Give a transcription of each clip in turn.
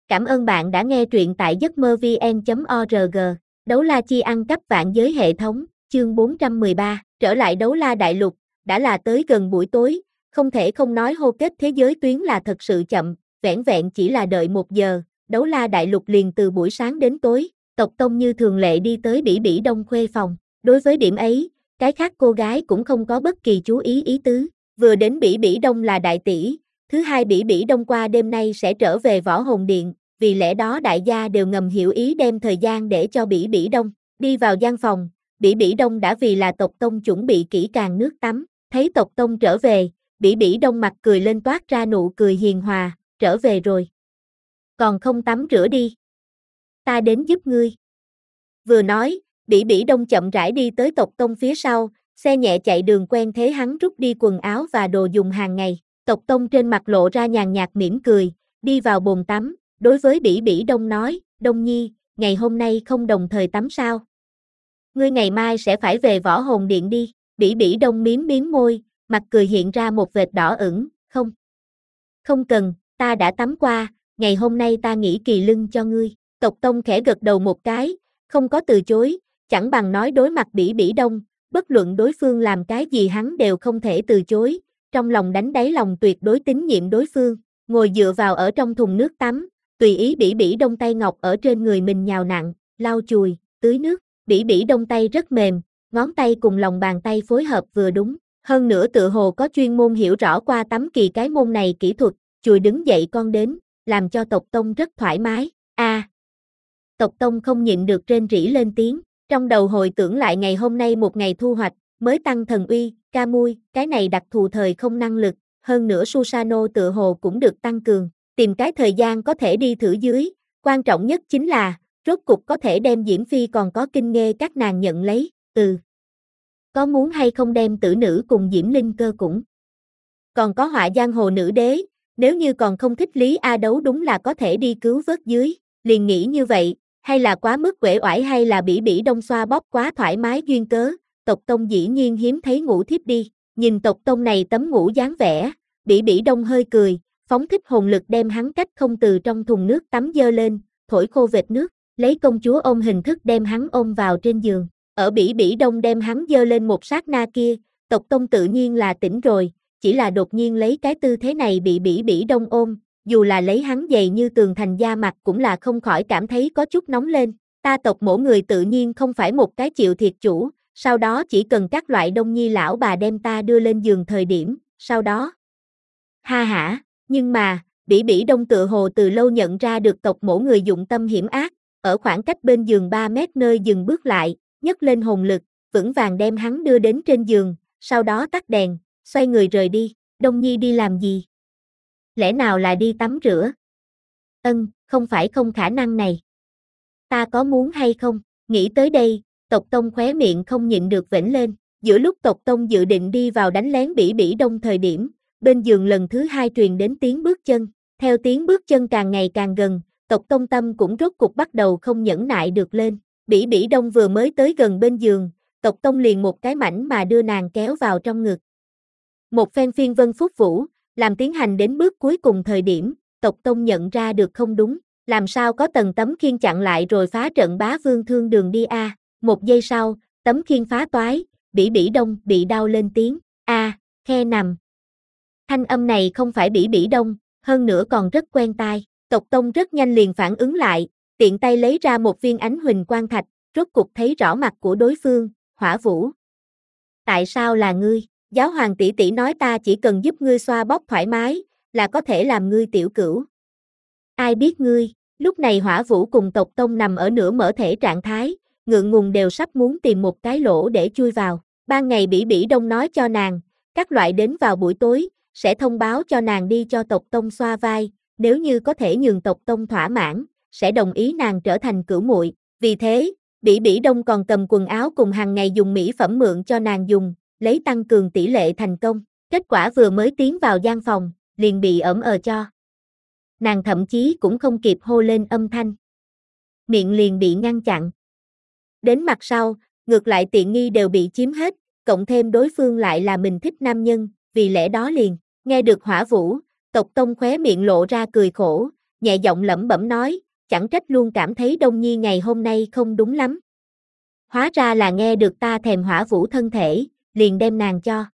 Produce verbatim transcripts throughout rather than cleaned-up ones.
Cảm ơn bạn đã nghe truyện tại giấc mơ vn chấm org. Đấu la chi ăn cắp vạn giới hệ thống, chương bốn trăm mười ba, trở lại đấu la đại lục, đã là tới gần buổi tối, không thể không nói hô kết thế giới tuyến là thật sự chậm, vẻn vẹn chỉ là đợi một giờ, đấu la đại lục liền từ buổi sáng đến tối, tộc tông như thường lệ đi tới Bỉ Bỉ Đông khuê phòng, đối với điểm ấy, cái khác cô gái cũng không có bất kỳ chú ý ý tứ, vừa đến Bỉ Bỉ Đông là đại tỷ. Thứ hai Bỉ Bỉ Đông qua đêm nay sẽ trở về Võ Hồn Điện, vì lẽ đó đại gia đều ngầm hiểu ý đem thời gian để cho Bỉ Bỉ Đông. Đi vào gian phòng, Bỉ Bỉ Đông đã vì là tộc tông chuẩn bị kỹ càng nước tắm, thấy tộc tông trở về, Bỉ Bỉ Đông mặt cười lên toát ra nụ cười hiền hòa, trở về rồi. Còn không tắm rửa đi. Ta đến giúp ngươi. Vừa nói, Bỉ Bỉ Đông chậm rãi đi tới tộc tông phía sau, xe nhẹ chạy đường quen thế hắn rút đi quần áo và đồ dùng hàng ngày. Tộc tông trên mặt lộ ra nhàn nhạt mỉm cười, đi vào bồn tắm, đối với Bỉ Bỉ Đông nói, Đông Nhi, ngày hôm nay không đồng thời tắm sao? Ngươi ngày mai sẽ phải về Võ Hồn Điện đi, Bỉ Bỉ Đông miếm miếm môi, mặt cười hiện ra một vệt đỏ ửng, không. Không cần, ta đã tắm qua, ngày hôm nay ta nghỉ kỳ lưng cho ngươi, tộc tông khẽ gật đầu một cái, không có từ chối, chẳng bằng nói đối mặt Bỉ Bỉ Đông, bất luận đối phương làm cái gì hắn đều không thể từ chối. Trong lòng đánh đáy lòng tuyệt đối tín nhiệm đối phương, ngồi dựa vào ở trong thùng nước tắm, tùy ý Bỉ Bỉ Đông tay ngọc ở trên người mình nhào nặn, lau chùi, tưới nước, Bỉ Bỉ Đông tay rất mềm, ngón tay cùng lòng bàn tay phối hợp vừa đúng, hơn nữa tựa hồ có chuyên môn hiểu rõ qua tắm kỳ cái môn này kỹ thuật, chùi đứng dậy con đến, làm cho tộc tông rất thoải mái, a à, tộc tông không nhịn được rên rỉ lên tiếng, trong đầu hồi tưởng lại ngày hôm nay một ngày thu hoạch, mới tăng thần uy, Kamui, cái này đặc thù thời không năng lực, hơn nữa Susano tựa hồ cũng được tăng cường, tìm cái thời gian có thể đi thử dưới, quan trọng nhất chính là, rốt cục có thể đem Diễm Phi còn có kinh nghê các nàng nhận lấy, ừ. Có muốn hay không đem tử nữ cùng Diễm Linh cơ cũng. Còn có họa giang hồ nữ đế, nếu như còn không thích Lý A Đấu đúng là có thể đi cứu vớt dưới, liền nghĩ như vậy, hay là quá mức uể oải hay là Bỉ Bỉ Đông xoa bóp quá thoải mái duyên cớ. Tộc tông dĩ nhiên hiếm thấy ngủ thiếp đi, nhìn tộc tông này tấm ngủ dáng vẻ, Bỉ Bỉ Đông hơi cười, phóng thích hồn lực đem hắn cách không từ trong thùng nước tắm dơ lên, thổi khô vệt nước, lấy công chúa ôm hình thức đem hắn ôm vào trên giường, ở Bỉ Bỉ Đông đem hắn dơ lên một sát na kia, tộc tông tự nhiên là tỉnh rồi, chỉ là đột nhiên lấy cái tư thế này bị Bỉ Bỉ Đông ôm, dù là lấy hắn dày như tường thành da mặt cũng là không khỏi cảm thấy có chút nóng lên, ta tộc mỗi người tự nhiên không phải một cái chịu thiệt chủ. Sau đó chỉ cần các loại đông nhi lão bà đem ta đưa lên giường thời điểm, sau đó. Ha hả, nhưng mà, Bỉ Bỉ Đông tựa hồ từ lâu nhận ra được tộc mỗi người dụng tâm hiểm ác, ở khoảng cách bên giường ba mét nơi dừng bước lại, nhấc lên hồn lực, vững vàng đem hắn đưa đến trên giường, sau đó tắt đèn, xoay người rời đi, Đông Nhi đi làm gì? Lẽ nào là đi tắm rửa? Ân, không phải không khả năng này. Ta có muốn hay không? Nghĩ tới đây. Tộc tông khóe miệng không nhịn được vểnh lên, giữa lúc tộc tông dự định đi vào đánh lén Bỉ Bỉ Đông thời điểm, bên giường lần thứ hai truyền đến tiếng bước chân, theo tiếng bước chân càng ngày càng gần, tộc tông tâm cũng rốt cục bắt đầu không nhẫn nại được lên, Bỉ Bỉ Đông vừa mới tới gần bên giường, tộc tông liền một cái mảnh mà đưa nàng kéo vào trong ngực. Một phen phiên vân phúc vũ, làm tiến hành đến bước cuối cùng thời điểm, tộc tông nhận ra được không đúng, làm sao có tầng tấm khiên chặn lại rồi phá trận bá vương thương đường đi a. À. Một giây sau, tấm khiên phá toái, Bỉ Bỉ Đông bị đau lên tiếng, a, à, khe nằm. Thanh âm này không phải Bỉ Bỉ Đông, hơn nữa còn rất quen tai, tộc tông rất nhanh liền phản ứng lại, tiện tay lấy ra một viên ánh huỳnh quang thạch, rốt cục thấy rõ mặt của đối phương, Hỏa Vũ. Tại sao là ngươi? Giáo hoàng tỷ tỷ nói ta chỉ cần giúp ngươi xoa bóp thoải mái, là có thể làm ngươi tiểu cửu. Ai biết ngươi, lúc này Hỏa Vũ cùng tộc tông nằm ở nửa mở thể trạng thái, ngượng ngùng đều sắp muốn tìm một cái lỗ để chui vào. Ban ngày Bỉ Bỉ Đông nói cho nàng, các loại đến vào buổi tối, sẽ thông báo cho nàng đi cho tộc tông xoa vai, nếu như có thể nhường tộc tông thỏa mãn, sẽ đồng ý nàng trở thành cửu muội. Vì thế, Bỉ Bỉ Đông còn cầm quần áo cùng hàng ngày dùng mỹ phẩm mượn cho nàng dùng, lấy tăng cường tỷ lệ thành công. Kết quả vừa mới tiến vào gian phòng, liền bị ẩm ờ cho. Nàng thậm chí cũng không kịp hô lên âm thanh. Miệng liền bị ngăn chặn. Đến mặt sau, ngược lại tiện nghi đều bị chiếm hết, cộng thêm đối phương lại là mình thích nam nhân, vì lẽ đó liền, nghe được Hỏa Vũ, tộc tông khóe miệng lộ ra cười khổ, nhẹ giọng lẩm bẩm nói, chẳng trách luôn cảm thấy Đông Nhi ngày hôm nay không đúng lắm. Hóa ra là nghe được ta thèm Hỏa Vũ thân thể, liền đem nàng cho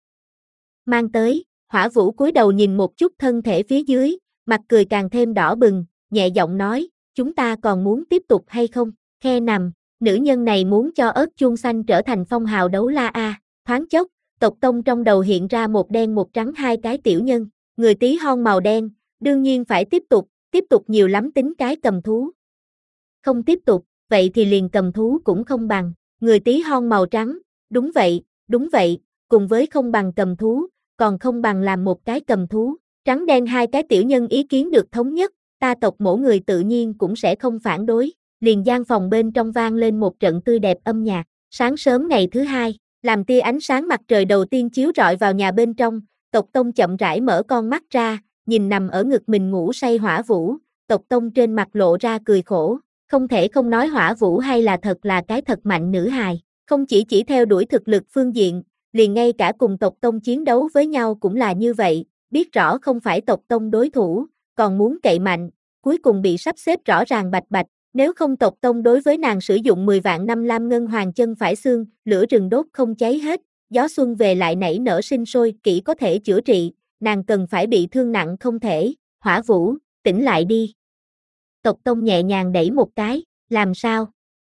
mang tới. Hỏa Vũ cúi đầu nhìn một chút thân thể phía dưới, mặt cười càng thêm đỏ bừng, nhẹ giọng nói, chúng ta còn muốn tiếp tục hay không? Khe nằm, nữ nhân này muốn cho ớt chuông xanh trở thành phong hào đấu la a. Thoáng chốc, tộc tông trong đầu hiện ra một đen một trắng hai cái tiểu nhân, người tí hon màu đen, đương nhiên phải tiếp tục, tiếp tục nhiều lắm tính cái cầm thú. Không tiếp tục, vậy thì liền cầm thú cũng không bằng, người tí hon màu trắng, đúng vậy, đúng vậy, cùng với không bằng cầm thú, còn không bằng làm một cái cầm thú. Trắng đen hai cái tiểu nhân ý kiến được thống nhất, ta tộc mỗi người tự nhiên cũng sẽ không phản đối, liền gian phòng bên trong vang lên một trận tươi đẹp âm nhạc. Sáng sớm ngày thứ hai, làm tia ánh sáng mặt trời đầu tiên chiếu rọi vào nhà bên trong, tộc tông chậm rãi mở con mắt ra, nhìn nằm ở ngực mình ngủ say Hỏa Vũ, tộc tông trên mặt lộ ra cười khổ, không thể không nói Hỏa Vũ hay là thật là cái thật mạnh nữ hài, không chỉ chỉ theo đuổi thực lực phương diện, liền ngay cả cùng tộc tông chiến đấu với nhau cũng là như vậy, biết rõ không phải tộc tông đối thủ, còn muốn cậy mạnh, cuối cùng bị sắp xếp rõ ràng bạch bạch, nếu không tộc tông đối với nàng sử dụng mười vạn năm lam ngân hoàng chân phải xương, lửa rừng đốt không cháy hết, gió xuân về lại nảy nở sinh sôi, kỹ có thể chữa trị, nàng cần phải bị thương nặng không thể. Hỏa Vũ, tỉnh lại đi. Tộc tông nhẹ nhàng đẩy một cái, làm sao?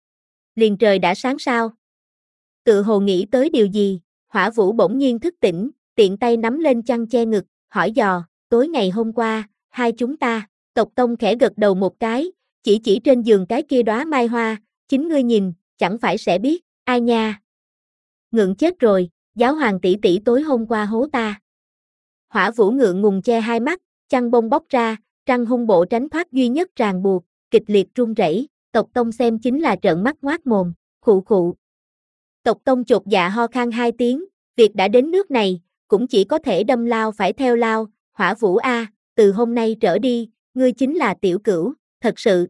Liền trời đã sáng sao? Tự hồ nghĩ tới điều gì, Hỏa Vũ bỗng nhiên thức tỉnh, tiện tay nắm lên chăn che ngực, hỏi dò, tối ngày hôm qua, hai chúng ta, tộc tông khẽ gật đầu một cái, chỉ chỉ trên giường cái kia đóa mai hoa, chính ngươi nhìn, chẳng phải sẽ biết, ai nha. Ngượng chết rồi, giáo hoàng tỷ tỷ tối hôm qua hố ta. Hỏa Vũ ngượng ngùng che hai mắt, chăn bông bóc ra, trăng hung bộ tránh thoát duy nhất ràng buộc, kịch liệt run rẩy, tộc tông xem chính là trợn mắt ngoác mồm, khụ khụ. Tộc tông chột dạ ho khan hai tiếng, việc đã đến nước này, cũng chỉ có thể đâm lao phải theo lao, Hỏa Vũ a, từ hôm nay trở đi, ngươi chính là tiểu cửu, thật sự.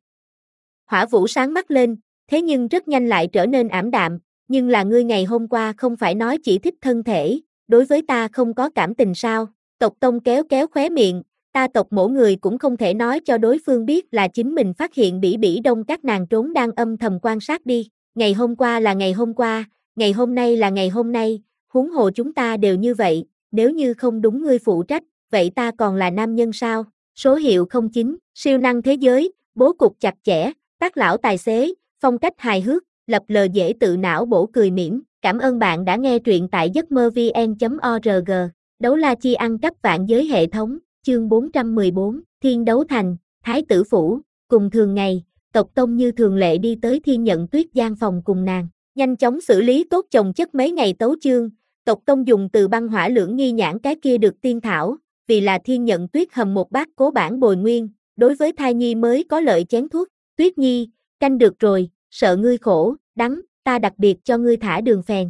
Hỏa Vũ sáng mắt lên, thế nhưng rất nhanh lại trở nên ảm đạm, nhưng là ngươi ngày hôm qua không phải nói chỉ thích thân thể, đối với ta không có cảm tình sao? Tộc tông kéo kéo khóe miệng, ta tộc mỗi người cũng không thể nói cho đối phương biết là chính mình phát hiện bỉ bỉ đông các nàng trốn đang âm thầm quan sát đi, ngày hôm qua là ngày hôm qua, ngày hôm nay là ngày hôm nay, huống hồ chúng ta đều như vậy, nếu như không đúng ngươi phụ trách, vậy ta còn là nam nhân sao? Số hiệu không chín, siêu năng thế giới, bố cục chặt chẽ, tác lão tài xế, phong cách hài hước, lập lờ dễ tự não bổ cười mỉm. Cảm ơn bạn đã nghe truyện tại giấc mơ vn chấm org. Đấu la chi ăn cắp vạn giới hệ thống, chương bốn trăm mười bốn, Thiên Đấu Thành, Thái tử phủ, cùng thường ngày, tộc tông như thường lệ đi tới Thiên Nhận Tuyết gian phòng cùng nàng, nhanh chóng xử lý tốt chồng chất mấy ngày tấu chương, tộc tông dùng từ băng hỏa lưỡng nghi nhãn cái kia được tiên thảo, vì là Thiên Nhận Tuyết hầm một bát cố bản bồi nguyên, đối với thai nhi mới có lợi chén thuốc, Tuyết nhi, canh được rồi, sợ ngươi khổ, đắng, ta đặc biệt cho ngươi thả đường phèn.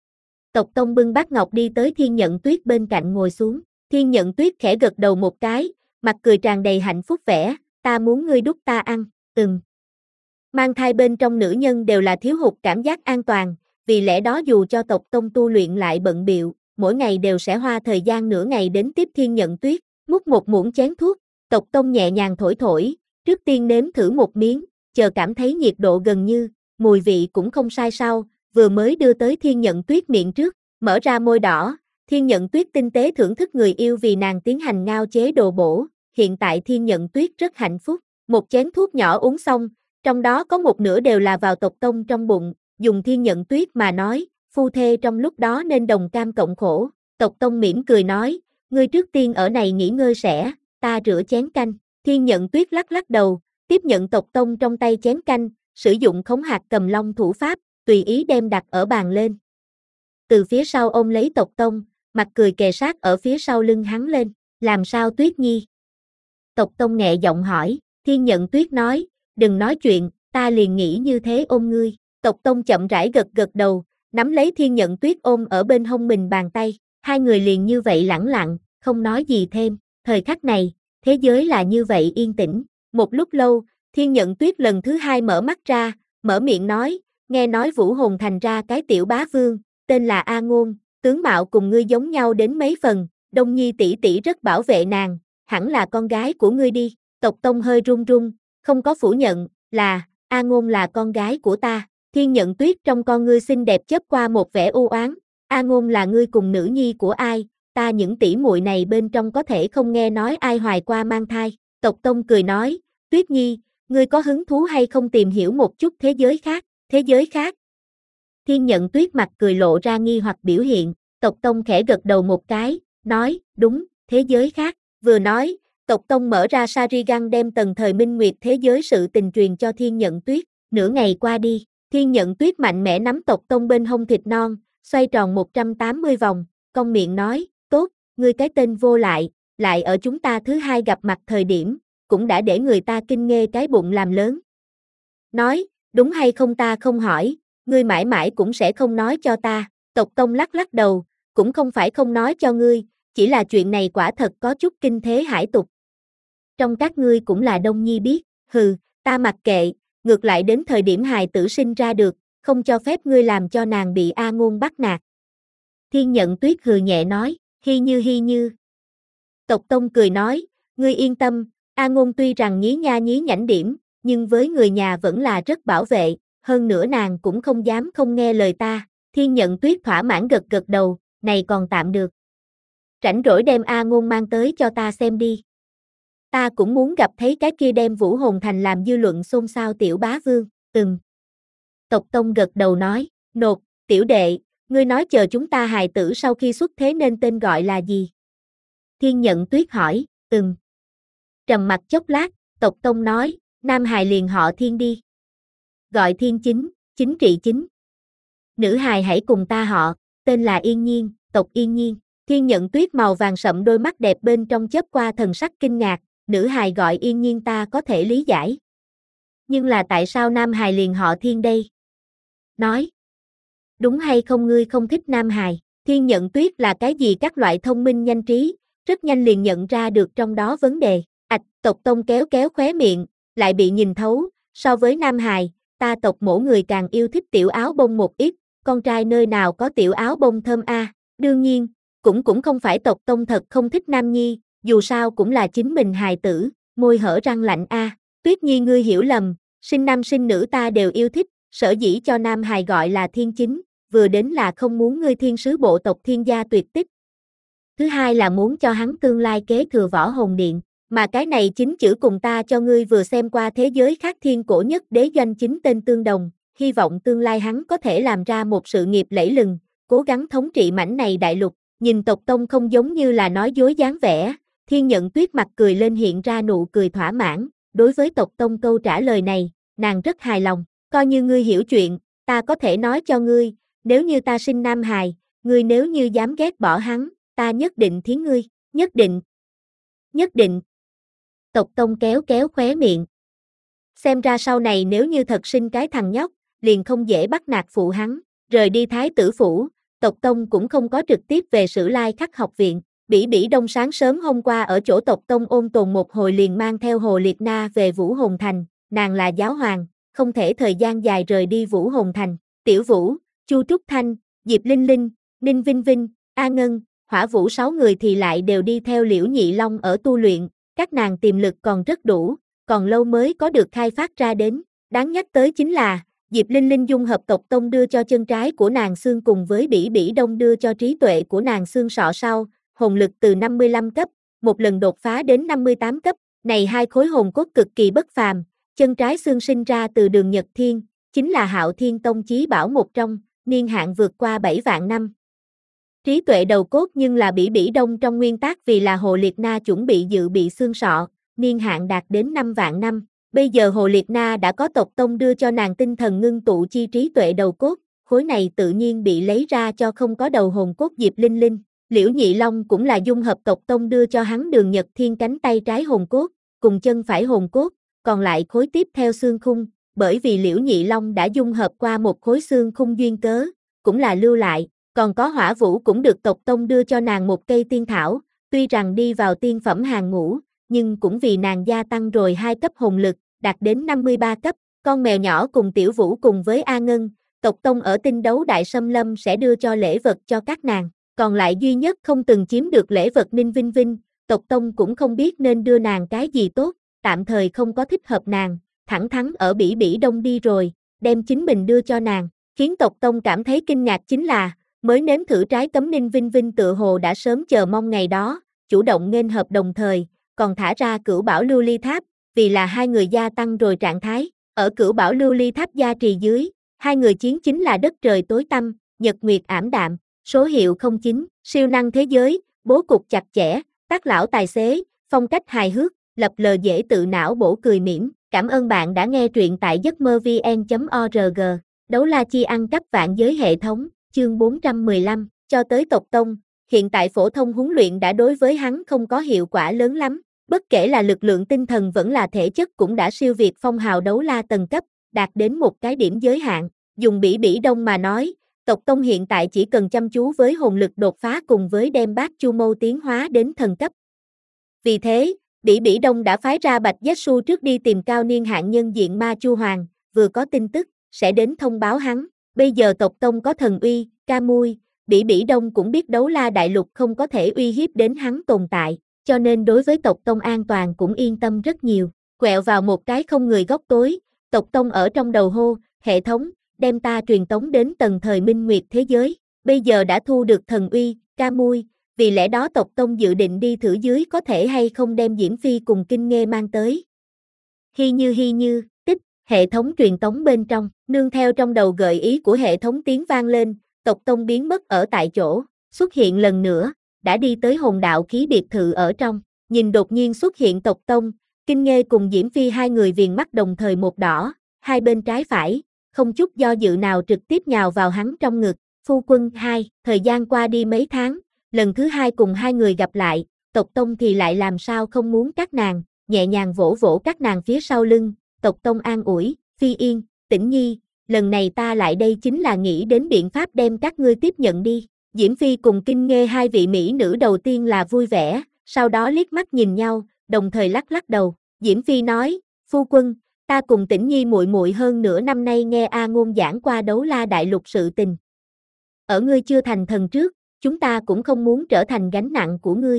Tộc tông bưng bát ngọc đi tới Thiên Nhận Tuyết bên cạnh ngồi xuống, Thiên Nhận Tuyết khẽ gật đầu một cái, mặt cười tràn đầy hạnh phúc vẻ, ta muốn ngươi đút ta ăn, ừm. Mang thai bên trong nữ nhân đều là thiếu hụt cảm giác an toàn, vì lẽ đó dù cho tộc tông tu luyện lại bận biệu, mỗi ngày đều sẽ hoa thời gian nửa ngày đến tiếp Thiên Nhận Tuyết, múc một muỗng chén thuốc, tộc tông nhẹ nhàng thổi thổi, trước tiên nếm thử một miếng, chờ cảm thấy nhiệt độ gần như, mùi vị cũng không sai sau, vừa mới đưa tới Thiên Nhận Tuyết miệng trước, mở ra môi đỏ, Thiên Nhận Tuyết tinh tế thưởng thức người yêu vì nàng tiến hành ngao chế đồ bổ, hiện tại Thiên Nhận Tuyết rất hạnh phúc, một chén thuốc nhỏ uống xong, trong đó có một nửa đều là vào tộc tông trong bụng, dùng Thiên Nhận Tuyết mà nói, phu thê trong lúc đó nên đồng cam cộng khổ, tộc tông mỉm cười nói, ngươi trước tiên ở này nghỉ ngơi sẽ, ta rửa chén canh, Thiên Nhận Tuyết lắc lắc đầu, tiếp nhận tộc tông trong tay chén canh, sử dụng khống hạt cầm long thủ pháp, tùy ý đem đặt ở bàn lên. Từ phía sau ôm lấy tộc tông, mặt cười kề sát ở phía sau lưng hắn lên, làm sao Tuyết nhi? Tộc tông nhẹ giọng hỏi, Thiên Nhận Tuyết nói, đừng nói chuyện, ta liền nghĩ như thế ôm ngươi, tộc tông chậm rãi gật gật đầu, nắm lấy Thiên Nhận Tuyết ôm ở bên hông mình bàn tay, hai người liền như vậy lẳng lặng, không nói gì thêm, thời khắc này, thế giới là như vậy yên tĩnh, một lúc lâu, Thiên Nhận Tuyết lần thứ hai mở mắt ra, mở miệng nói, nghe nói Vũ Hồn thành ra cái tiểu bá vương, tên là A Ngôn, tướng mạo cùng ngươi giống nhau đến mấy phần, Đông Nhi tỷ tỷ rất bảo vệ nàng, hẳn là con gái của ngươi đi, Tộc Tông hơi run run, không có phủ nhận, là, A Ngôn là con gái của ta. Thiên Nhận Tuyết trong con ngươi xinh đẹp chớp qua một vẻ u oán, A Ngôn là ngươi cùng nữ nhi của ai, ta những tỷ muội này bên trong có thể không nghe nói ai hoài qua mang thai. Tộc Tông cười nói, Tuyết Nhi, ngươi có hứng thú hay không tìm hiểu một chút thế giới khác, thế giới khác. Thiên Nhận Tuyết mặt cười lộ ra nghi hoặc biểu hiện, Tộc Tông khẽ gật đầu một cái, nói, đúng, thế giới khác, vừa nói, Tộc Tông mở ra Sharingan đem tầng thời minh nguyệt thế giới sự tình truyền cho Thiên Nhận Tuyết, nửa ngày qua đi, Thiên Nhận Tuyết mạnh mẽ nắm Tộc Tông bên hông thịt non, xoay tròn một trăm tám mươi vòng, cong miệng nói, tốt, ngươi cái tên vô lại, lại ở chúng ta thứ hai gặp mặt thời điểm, cũng đã để người ta kinh nghê cái bụng làm lớn. Nói, đúng hay không ta không hỏi, ngươi mãi mãi cũng sẽ không nói cho ta. Tộc Tông lắc lắc đầu, cũng không phải không nói cho ngươi, chỉ là chuyện này quả thật có chút kinh thế hải tục. Trong các ngươi cũng là Đông Nhi biết, hừ, ta mặc kệ, ngược lại đến thời điểm hài tử sinh ra được, không cho phép ngươi làm cho nàng bị A Ngôn bắt nạt. Thiên Nhận Tuyết hừ nhẹ nói, hi như hi như. Tộc Tông cười nói, ngươi yên tâm, A Ngôn tuy rằng nhí nha nhí nhảnh điểm, nhưng với người nhà vẫn là rất bảo vệ, hơn nữa nàng cũng không dám không nghe lời ta. Thiên Nhận Tuyết thỏa mãn gật gật đầu, này còn tạm được. Rảnh rỗi đem A Ngôn mang tới cho ta xem đi. Ta cũng muốn gặp thấy cái kia đem Vũ Hồn Thành làm dư luận xôn xao tiểu bá vương, ừm. Tộc Tông gật đầu nói, nột, tiểu đệ, ngươi nói chờ chúng ta hài tử sau khi xuất thế nên tên gọi là gì? Thiên Nhận Tuyết hỏi, ừm. Trầm mặt chốc lát, Tộc Tông nói, nam hài liền họ Thiên đi. Gọi Thiên Chính, chính trị chính. Nữ hài hãy cùng ta họ, tên là Yên Nhiên, tộc Yên Nhiên. Thiên Nhận Tuyết màu vàng sậm đôi mắt đẹp bên trong chớp qua thần sắc kinh ngạc, nữ hài gọi Yên Nhiên ta có thể lý giải. Nhưng là tại sao nam hài liền họ Thiên đây? Nói. Đúng hay không ngươi không thích nam hài? Thiên Nhận Tuyết là cái gì các loại thông minh nhanh trí, rất nhanh liền nhận ra được trong đó vấn đề. Ảch, Tộc Tông kéo kéo khóe miệng, lại bị nhìn thấu, so với nam hài, ta tộc mỗi người càng yêu thích tiểu áo bông một ít, con trai nơi nào có tiểu áo bông thơm a? À. Đương nhiên, cũng cũng không phải Tộc Tông thật không thích nam nhi, dù sao cũng là chính mình hài tử, môi hở răng lạnh a. À. Tuyết Nhi ngươi hiểu lầm, sinh nam sinh nữ ta đều yêu thích, sở dĩ cho nam hài gọi là Thiên Chính, vừa đến là không muốn ngươi thiên sứ bộ tộc Thiên gia tuyệt tích. Thứ hai là muốn cho hắn tương lai kế thừa Võ Hồn Điện, mà cái này chính chữ cùng ta cho ngươi vừa xem qua thế giới khác thiên cổ nhất đế doanh chính tên tương đồng, hy vọng tương lai hắn có thể làm ra một sự nghiệp lẫy lừng, cố gắng thống trị mảnh này đại lục. Nhìn Tộc Tông không giống như là nói dối dáng vẻ, Thiên Nhận Tuyết mặt cười lên hiện ra nụ cười thỏa mãn, đối với Tộc Tông câu trả lời này, nàng rất hài lòng, coi như ngươi hiểu chuyện, ta có thể nói cho ngươi, nếu như ta sinh nam hài, ngươi nếu như dám ghét bỏ hắn, ta nhất định thiến ngươi, nhất định, nhất định. Tộc Tông kéo kéo khóe miệng. Xem ra sau này nếu như thật sinh cái thằng nhóc, liền không dễ bắt nạt phụ hắn, rời đi Thái tử phủ, Tộc Tông cũng không có trực tiếp về Sử Lai Khắc học viện. Bỉ Bỉ Đông sáng sớm hôm qua ở chỗ Tộc Tông ôn tồn một hồi liền mang theo Hồ Liệt Na về Vũ Hồn Thành, nàng là giáo hoàng, không thể thời gian dài rời đi Vũ Hồn Thành. Tiểu Vũ, Chu Trúc Thanh, Diệp Linh Linh, Ninh Vinh Vinh, A Ngân, Hỏa Vũ sáu người thì lại đều đi theo Liễu Nhị Long ở tu luyện, các nàng tiềm lực còn rất đủ, còn lâu mới có được khai phát ra đến. Đáng nhắc tới chính là, Diệp Linh Linh dung hợp Tộc Tông đưa cho chân trái của nàng xương cùng với Bỉ Bỉ Đông đưa cho trí tuệ của nàng xương sọ sau, hồn lực từ năm mươi lăm cấp, một lần đột phá đến năm mươi tám cấp, này hai khối hồn cốt cực kỳ bất phàm, chân trái xương sinh ra từ Đường Nhật Thiên, chính là Hạo Thiên Tông chí bảo một trong, niên hạn vượt qua bảy vạn năm. Trí tuệ đầu cốt nhưng là Bỉ Bỉ Đông trong nguyên tác vì là Hồ Liệt Na chuẩn bị dự bị xương sọ, niên hạn đạt đến năm vạn năm. Bây giờ Hồ Liệt Na đã có Tộc Tông đưa cho nàng tinh thần ngưng tụ chi trí tuệ đầu cốt, khối này tự nhiên bị lấy ra cho không có đầu hồn cốt Diệp Linh Linh. Liễu Nhị Long cũng là dung hợp Tộc Tông đưa cho hắn Đường Nhật Thiên cánh tay trái hồn cốt, cùng chân phải hồn cốt, còn lại khối tiếp theo xương khung, bởi vì Liễu Nhị Long đã dung hợp qua một khối xương khung duyên cớ, cũng là lưu lại, còn có Hỏa Vũ cũng được Tộc Tông đưa cho nàng một cây tiên thảo, tuy rằng đi vào tiên phẩm hàng ngũ, nhưng cũng vì nàng gia tăng rồi hai cấp hồn lực, đạt đến năm mươi ba cấp, con mèo nhỏ cùng Tiểu Vũ cùng với A Ngân, Tộc Tông ở tinh đấu Đại Xâm Lâm sẽ đưa cho lễ vật cho các nàng, còn lại duy nhất không từng chiếm được lễ vật Ninh Vinh Vinh, Tộc Tông cũng không biết nên đưa nàng cái gì tốt, tạm thời không có thích hợp nàng, thẳng thắn ở Bỉ Bỉ Đông đi rồi, đem chính mình đưa cho nàng. Khiến tộc Tông cảm thấy kinh ngạc chính là, mới nếm thử trái cấm Ninh Vinh Vinh tựa hồ đã sớm chờ mong ngày đó, chủ động nghênh hợp đồng thời, còn thả ra Cửu Bảo Lưu Ly Tháp, vì là hai người gia tăng rồi trạng thái, ở Cửu Bảo Lưu Ly Tháp gia trì dưới, hai người chiến chính là đất trời tối tăm, nhật nguyệt ảm đạm, số hiệu không chín, siêu năng thế giới, bố cục chặt chẽ, tác lão tài xế, phong cách hài hước, lập lờ dễ tự não bổ cười mỉm. Cảm ơn bạn đã nghe truyện tại giấc mơ vn chấm org. Đấu la chi ăn cắp vạn giới hệ thống, chương bốn trăm mười lăm, cho tới tộc Tông, hiện tại phổ thông huấn luyện đã đối với hắn không có hiệu quả lớn lắm, bất kể là lực lượng tinh thần vẫn là thể chất cũng đã siêu việt phong hào đấu la tầng cấp, đạt đến một cái điểm giới hạn, dùng Bỉ Bỉ Đông mà nói, tộc Tông hiện tại chỉ cần chăm chú với hồn lực đột phá cùng với đem bát chu mâu tiến hóa đến thần cấp. Vì thế, Bỉ Bỉ Đông đã phái ra Bạch Giác Su trước đi tìm cao niên hạng nhân diện ma Chu Hoàng, vừa có tin tức, sẽ đến thông báo hắn. Bây giờ tộc Tông có thần uy, ca mui, Bỉ Bỉ Đông cũng biết đấu la đại lục không có thể uy hiếp đến hắn tồn tại, cho nên đối với tộc Tông an toàn cũng yên tâm rất nhiều. Quẹo vào một cái không người góc tối, tộc Tông ở trong đầu hô, hệ thống, đem ta truyền tống đến tầng thời minh nguyệt thế giới. Bây giờ đã thu được thần uy, ca mui, vì lẽ đó tộc Tông dự định đi thử dưới có thể hay không đem Diễm Phi cùng Kinh Nghê mang tới. Hi như hi như, tích, hệ thống truyền tống bên trong, nương theo trong đầu gợi ý của hệ thống tiếng vang lên, tộc Tông biến mất ở tại chỗ, xuất hiện lần nữa, đã đi tới hồn đạo khí biệt thự ở trong, nhìn đột nhiên xuất hiện tộc Tông, Kinh Nghê cùng Diễm Phi hai người viền mắt đồng thời một đỏ, hai bên trái phải, không chút do dự nào trực tiếp nhào vào hắn trong ngực, phu quân hai, thời gian qua đi mấy tháng, lần thứ hai cùng hai người gặp lại, tộc Tông thì lại làm sao không muốn các nàng, nhẹ nhàng vỗ vỗ các nàng phía sau lưng, tộc Tông an ủi, Phi Yên, Tĩnh Nhi, lần này ta lại đây chính là nghĩ đến biện pháp đem các ngươi tiếp nhận đi. Diễm Phi cùng Kinh Nghê hai vị mỹ nữ đầu tiên là vui vẻ, sau đó liếc mắt nhìn nhau, đồng thời lắc lắc đầu. Diễm Phi nói, phu quân, ta cùng Tĩnh Nhi muội muội hơn nửa năm nay nghe A Ngôn giảng qua đấu la đại lục sự tình. Ở ngươi chưa thành thần trước, chúng ta cũng không muốn trở thành gánh nặng của ngươi.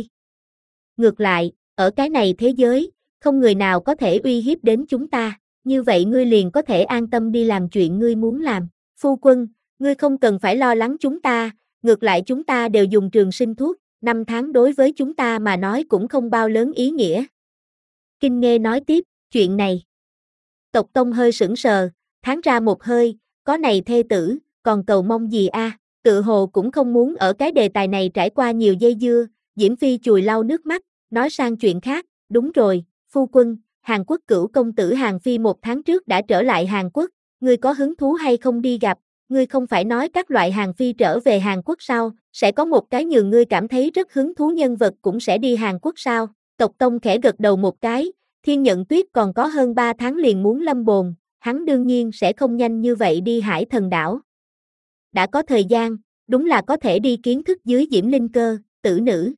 Ngược lại, ở cái này thế giới, không người nào có thể uy hiếp đến chúng ta, như vậy ngươi liền có thể an tâm đi làm chuyện ngươi muốn làm. Phu quân, ngươi không cần phải lo lắng chúng ta, ngược lại chúng ta đều dùng trường sinh thuốc, năm tháng đối với chúng ta mà nói cũng không bao lớn ý nghĩa. Kinh Nghê nói tiếp, chuyện này. Tộc Tông hơi sững sờ, thán ra một hơi, có này thê tử, còn cầu mong gì a? À? Tự hồ cũng không muốn ở cái đề tài này trải qua nhiều dây dưa, Diễm Phi chùi lau nước mắt, nói sang chuyện khác, đúng rồi, phu quân, Hàn Quốc cửu công tử Hàn Phi một tháng trước đã trở lại Hàn Quốc, ngươi có hứng thú hay không đi gặp, ngươi không phải nói các loại Hàn Phi trở về Hàn Quốc sao, sẽ có một cái nhường ngươi cảm thấy rất hứng thú nhân vật cũng sẽ đi Hàn Quốc sao, tộc Tông khẽ gật đầu một cái, Thiên Nhận Tuyết còn có hơn ba tháng liền muốn lâm bồn, hắn đương nhiên sẽ không nhanh như vậy đi Hải Thần Đảo. Đã có thời gian, đúng là có thể đi kiến thức dưới Diễm Linh Cơ, tử nữ.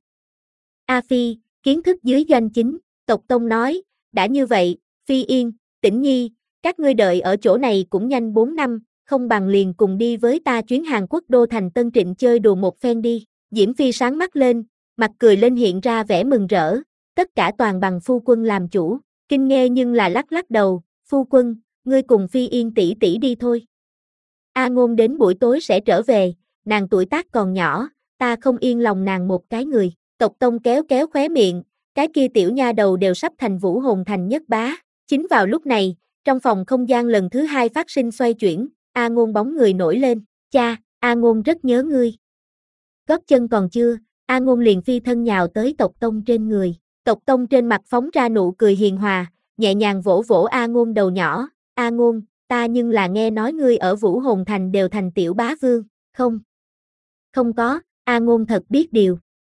A Phi, kiến thức dưới Doanh Chính, tộc Tông nói, đã như vậy, Phi Yên, Tĩnh Nhi, các ngươi đợi ở chỗ này cũng nhanh bốn năm, không bằng liền cùng đi với ta chuyến Hàn Quốc đô thành Tân Trịnh chơi đùa một phen đi. Diễm Phi sáng mắt lên, mặt cười lên hiện ra vẻ mừng rỡ, tất cả toàn bằng phu quân làm chủ. Kinh Nghê nhưng là lắc lắc đầu, phu quân, ngươi cùng Phi Yên tỷ tỷ đi thôi. A Ngôn đến buổi tối sẽ trở về, nàng tuổi tác còn nhỏ, ta không yên lòng nàng một cái người. Tộc Tông kéo kéo khóe miệng, cái kia tiểu nha đầu đều sắp thành vũ hồn thành nhất bá. Chính vào lúc này, trong phòng không gian lần thứ hai phát sinh xoay chuyển, A Ngôn bóng người nổi lên, cha, A Ngôn rất nhớ ngươi. Gót chân còn chưa, A Ngôn liền phi thân nhào tới tộc Tông trên người. Tộc Tông trên mặt phóng ra nụ cười hiền hòa, nhẹ nhàng vỗ vỗ A Ngôn đầu nhỏ, A Ngôn, ta nhưng là nghe nói ngươi ở Vũ Hồn Thành đều thành tiểu bá vương, không? Không có, A Ngôn thật biết điều.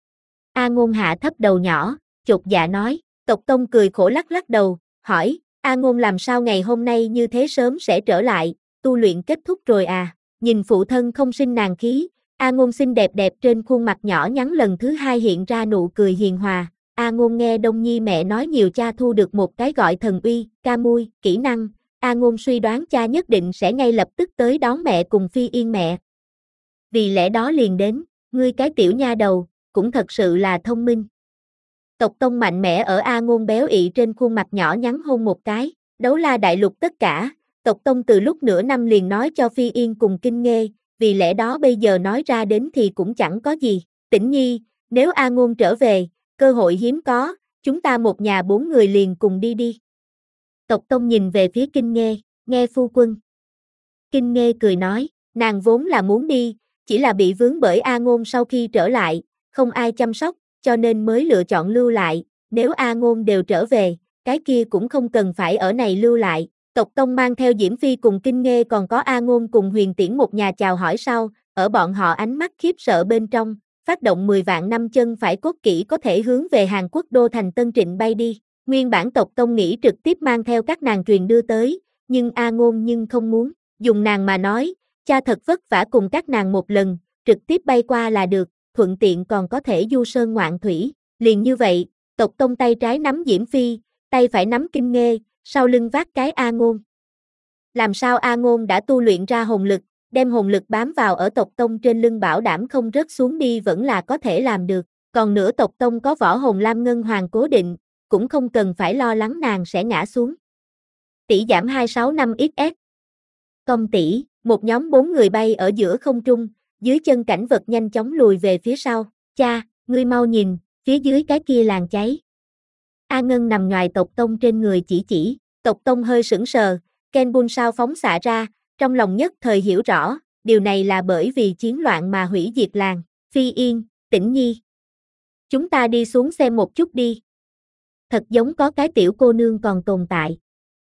A Ngôn hạ thấp đầu nhỏ, chột dạ nói, tộc Tông cười khổ lắc lắc đầu, hỏi, A Ngôn làm sao ngày hôm nay như thế sớm sẽ trở lại, tu luyện kết thúc rồi à? Nhìn phụ thân không sinh nàng khí, A Ngôn xinh đẹp đẹp trên khuôn mặt nhỏ nhắn lần thứ hai hiện ra nụ cười hiền hòa. A Ngôn nghe Đông Nhi mẹ nói nhiều cha thu được một cái gọi thần uy, ca mui, kỹ năng, A Ngôn suy đoán cha nhất định sẽ ngay lập tức tới đón mẹ cùng Phi Yên mẹ. Vì lẽ đó liền đến, ngươi cái tiểu nha đầu, cũng thật sự là thông minh. Tộc Tông mạnh mẽ ở A Ngôn béo ị trên khuôn mặt nhỏ nhắn hôn một cái. Đấu La đại lục tất cả, Tộc Tông từ lúc nửa năm liền nói cho Phi Yên cùng Kinh Nghê, vì lẽ đó bây giờ nói ra đến thì cũng chẳng có gì. Tĩnh Nhi, nếu A Ngôn trở về, cơ hội hiếm có, chúng ta một nhà bốn người liền cùng đi đi. Tộc Tông nhìn về phía Kinh Nghê, nghe phu quân. Kinh Nghê cười nói, nàng vốn là muốn đi, chỉ là bị vướng bởi A Ngôn sau khi trở lại, không ai chăm sóc, cho nên mới lựa chọn lưu lại, nếu A Ngôn đều trở về, cái kia cũng không cần phải ở này lưu lại. Tộc Tông mang theo Diễm Phi cùng Kinh Nghê còn có A Ngôn cùng Huyền Tiễn một nhà chào hỏi sau, ở bọn họ ánh mắt khiếp sợ bên trong, phát động mười vạn năm chân phải cốt kỹ có thể hướng về Hàn Quốc đô thành Tân Trịnh bay đi. Nguyên bản Tộc Tông nghĩ trực tiếp mang theo các nàng truyền đưa tới, nhưng A Ngôn nhưng không muốn, dùng nàng mà nói, cha thật vất vả cùng các nàng một lần, trực tiếp bay qua là được, thuận tiện còn có thể du sơn ngoạn thủy. Liền như vậy, Tộc Tông tay trái nắm Diễm Phi, tay phải nắm Kinh Nghê, sau lưng vác cái A Ngôn. Làm sao A Ngôn đã tu luyện ra hồn lực, đem hồn lực bám vào ở Tộc Tông trên lưng bảo đảm không rớt xuống đi vẫn là có thể làm được. Còn nữa Tộc Tông có võ hồn lam ngân hoàng cố định, cũng không cần phải lo lắng nàng sẽ ngã xuống. Tỷ giảm hai sáu năm ích ét. Công tỷ, một nhóm bốn người bay ở giữa không trung, dưới chân cảnh vật nhanh chóng lùi về phía sau. Cha, ngươi mau nhìn, phía dưới cái kia làng cháy. A Ngân nằm ngoài Tộc Tông trên người chỉ chỉ, Tộc Tông hơi sững sờ, Ken Bun sao phóng xạ ra, trong lòng nhất thời hiểu rõ, điều này là bởi vì chiến loạn mà hủy diệt làng. Phi Yên, Tĩnh Nhi, chúng ta đi xuống xem một chút đi. Thật giống có cái tiểu cô nương còn tồn tại.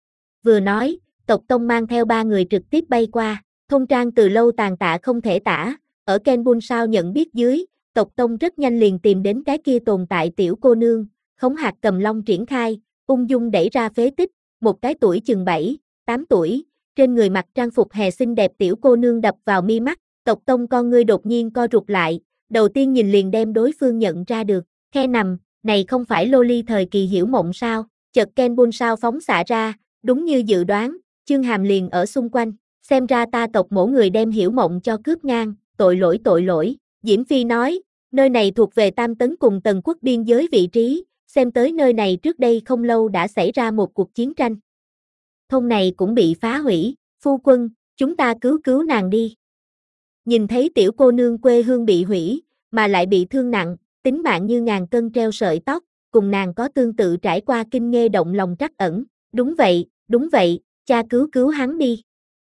Vừa nói, Tộc Tông mang theo ba người trực tiếp bay qua, thôn trang từ lâu tàn tạ không thể tả, ở Ken Bun sao nhận biết dưới, Tộc Tông rất nhanh liền tìm đến cái kia tồn tại tiểu cô nương, khống hạt cầm long triển khai, ung dung đẩy ra phế tích, một cái tuổi chừng bảy, tám tuổi, trên người mặc trang phục hè xinh đẹp tiểu cô nương đập vào mi mắt, Tộc Tông con ngươi đột nhiên co rụt lại, đầu tiên nhìn liền đem đối phương nhận ra được, khe nằm, này không phải Loli thời kỳ Hiểu Mộng sao, chợt Ken Bun sao phóng xạ ra, đúng như dự đoán, Chương Hàm liền ở xung quanh, xem ra ta Tộc mỗi người đem Hiểu Mộng cho cướp ngang, tội lỗi tội lỗi, Diễm Phi nói, nơi này thuộc về Tam Tấn cùng Tần Quốc biên giới vị trí, xem tới nơi này trước đây không lâu đã xảy ra một cuộc chiến tranh. Thôn này cũng bị phá hủy, phu quân, chúng ta cứu cứu nàng đi. Nhìn thấy tiểu cô nương quê hương bị hủy, mà lại bị thương nặng, tính mạng như ngàn cân treo sợi tóc, cùng nàng có tương tự trải qua Kinh Nghê động lòng trắc ẩn. Đúng vậy, đúng vậy, cha cứu cứu hắn đi.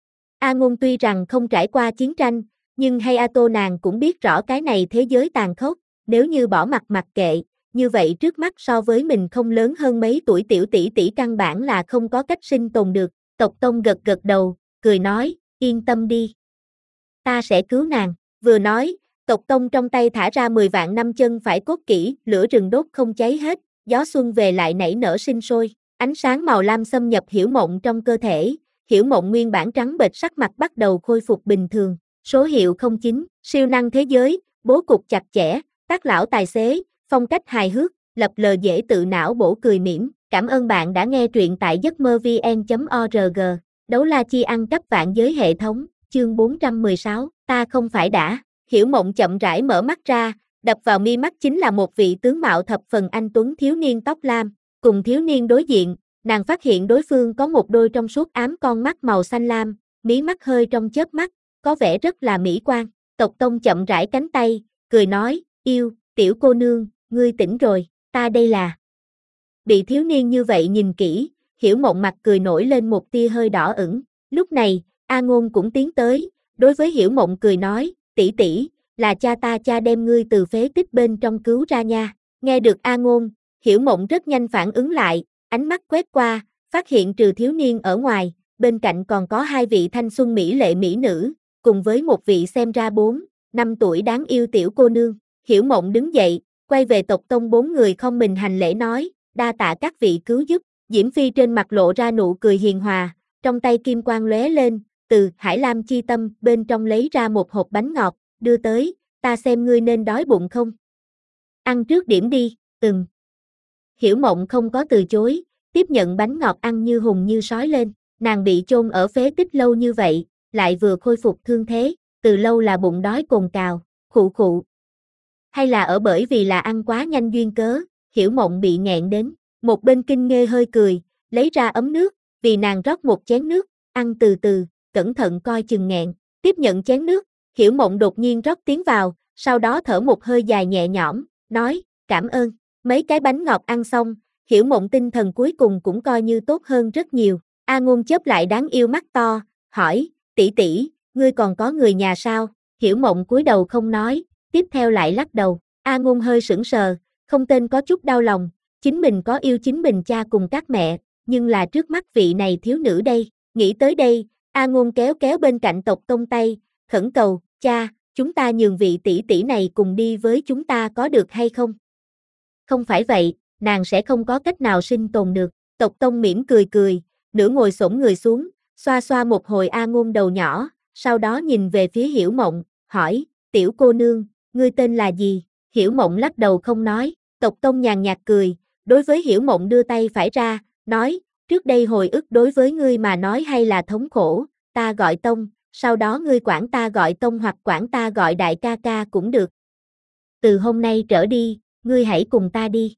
A Ngôn tuy rằng không trải qua chiến tranh, nhưng Hayato nàng cũng biết rõ cái này thế giới tàn khốc, nếu như bỏ mặc mặc kệ, như vậy trước mắt so với mình không lớn hơn mấy tuổi tiểu tỷ tỷ căn bản là không có cách sinh tồn được. Tộc Tông gật gật đầu, cười nói, yên tâm đi. Ta sẽ cứu nàng, vừa nói, Tộc Tông trong tay thả ra mười vạn năm chân phải cốt kỹ, lửa rừng đốt không cháy hết, gió xuân về lại nảy nở sinh sôi, ánh sáng màu lam xâm nhập Hiểu Mộng trong cơ thể, Hiểu Mộng nguyên bản trắng bệch sắc mặt bắt đầu khôi phục bình thường, số hiệu không chín, siêu năng thế giới, bố cục chặt chẽ, tác lão tài xế, phong cách hài hước, lập lờ dễ tự não bổ cười mỉm. Cảm ơn bạn đã nghe truyện tại giấc mơ vn chấm org. Đấu la chi ăn cắp vạn giới hệ thống, chương bốn trăm mười sáu, ta không phải đã. Hiểu Mộng chậm rãi mở mắt ra, đập vào mi mắt chính là một vị tướng mạo thập phần anh tuấn thiếu niên tóc lam. Cùng thiếu niên đối diện, nàng phát hiện đối phương có một đôi trong suốt ám con mắt màu xanh lam, mí mắt hơi trong chớp mắt, có vẻ rất là mỹ quan. Tộc Tông chậm rãi cánh tay, cười nói, yêu, tiểu cô nương, ngươi tỉnh rồi, ta đây là. Bị thiếu niên như vậy nhìn kỹ, Hiểu Mộng mặt cười nổi lên một tia hơi đỏ ửng. Lúc này, A Ngôn cũng tiến tới, đối với Hiểu Mộng cười nói, tỷ tỷ, là cha ta cha đem ngươi từ phế tích bên trong cứu ra nha. Nghe được A Ngôn, Hiểu Mộng rất nhanh phản ứng lại, ánh mắt quét qua, phát hiện trừ thiếu niên ở ngoài, bên cạnh còn có hai vị thanh xuân mỹ lệ mỹ nữ, cùng với một vị xem ra bốn, năm tuổi đáng yêu tiểu cô nương. Hiểu Mộng đứng dậy, quay về Tộc Tông bốn người không mình hành lễ nói, đa tạ các vị cứu giúp. Diễm Phi trên mặt lộ ra nụ cười hiền hòa, trong tay kim quang lóe lên, từ Hải Lam chi tâm bên trong lấy ra một hộp bánh ngọt, đưa tới, ta xem ngươi nên đói bụng không? Ăn trước điểm đi, ừm. Hiểu Mộng không có từ chối, tiếp nhận bánh ngọt ăn như hùng như sói lên, nàng bị chôn ở phế tích lâu như vậy, lại vừa khôi phục thương thế, từ lâu là bụng đói cồn cào, khụ khụ. Hay là ở bởi vì là ăn quá nhanh duyên cớ, Hiểu Mộng bị nghẹn đến, một bên Kinh Nghê hơi cười, lấy ra ấm nước, vì nàng rót một chén nước, ăn từ từ, cẩn thận coi chừng nghẹn, tiếp nhận chén nước, Hiểu Mộng đột nhiên rót tiếng vào, sau đó thở một hơi dài nhẹ nhõm, nói, cảm ơn, mấy cái bánh ngọt ăn xong, Hiểu Mộng tinh thần cuối cùng cũng coi như tốt hơn rất nhiều, A Ngôn chớp lại đáng yêu mắt to, hỏi, tỷ tỷ, ngươi còn có người nhà sao? Hiểu Mộng cúi đầu không nói, tiếp theo lại lắc đầu, A Ngôn hơi sững sờ, không tên có chút đau lòng, chính mình có yêu chính mình cha cùng các mẹ, nhưng là trước mắt vị này thiếu nữ đây, nghĩ tới đây, A Ngôn kéo kéo bên cạnh Tộc Tông tay, khẩn cầu, cha, chúng ta nhường vị tỷ tỷ này cùng đi với chúng ta có được hay không? Không phải vậy, nàng sẽ không có cách nào sinh tồn được, Tộc Tông mỉm cười cười, nửa ngồi xổm người xuống, xoa xoa một hồi A Ngôn đầu nhỏ, sau đó nhìn về phía Hiểu Mộng, hỏi, tiểu cô nương, ngươi tên là gì? Hiểu Mộng lắc đầu không nói, Tộc Tông nhàn nhạt cười, đối với Hiểu Mộng đưa tay phải ra, nói, trước đây hồi ức đối với ngươi mà nói hay là thống khổ, ta gọi Tông, sau đó ngươi quản ta gọi Tông hoặc quản ta gọi đại ca ca cũng được. Từ hôm nay trở đi, ngươi hãy cùng ta đi.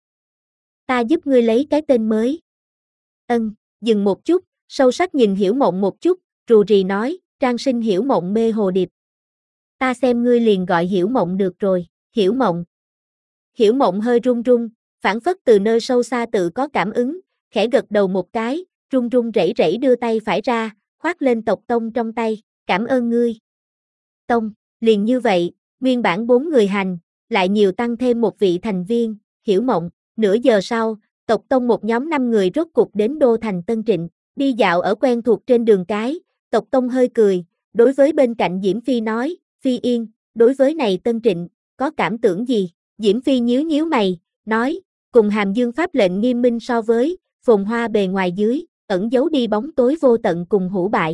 Ta giúp ngươi lấy cái tên mới. Ân, dừng một chút, sâu sắc nhìn Hiểu Mộng một chút, rù rì nói, Trang Sinh Hiểu Mộng mê hồ điệp. Ta xem ngươi liền gọi Hiểu Mộng được rồi, Hiểu Mộng. Hiểu Mộng hơi run run, phảng phất từ nơi sâu xa tự có cảm ứng, khẽ gật đầu một cái, run run rẩy rẩy đưa tay phải ra, khoác lên Tộc Tông trong tay, cảm ơn ngươi. Tông, liền như vậy, nguyên bản bốn người hành, lại nhiều tăng thêm một vị thành viên, Hiểu Mộng, nửa giờ sau, Tộc Tông một nhóm năm người rốt cục đến đô thành Tân Trịnh, đi dạo ở quen thuộc trên đường cái, Tộc Tông hơi cười, đối với bên cạnh Diễm Phi nói, Phi Yên, đối với này Tân Trịnh, có cảm tưởng gì? Diễm Phi nhíu nhíu mày, nói, cùng Hàm Dương pháp lệnh nghiêm minh so với, phồn hoa bề ngoài dưới, ẩn giấu đi bóng tối vô tận cùng hủ bại.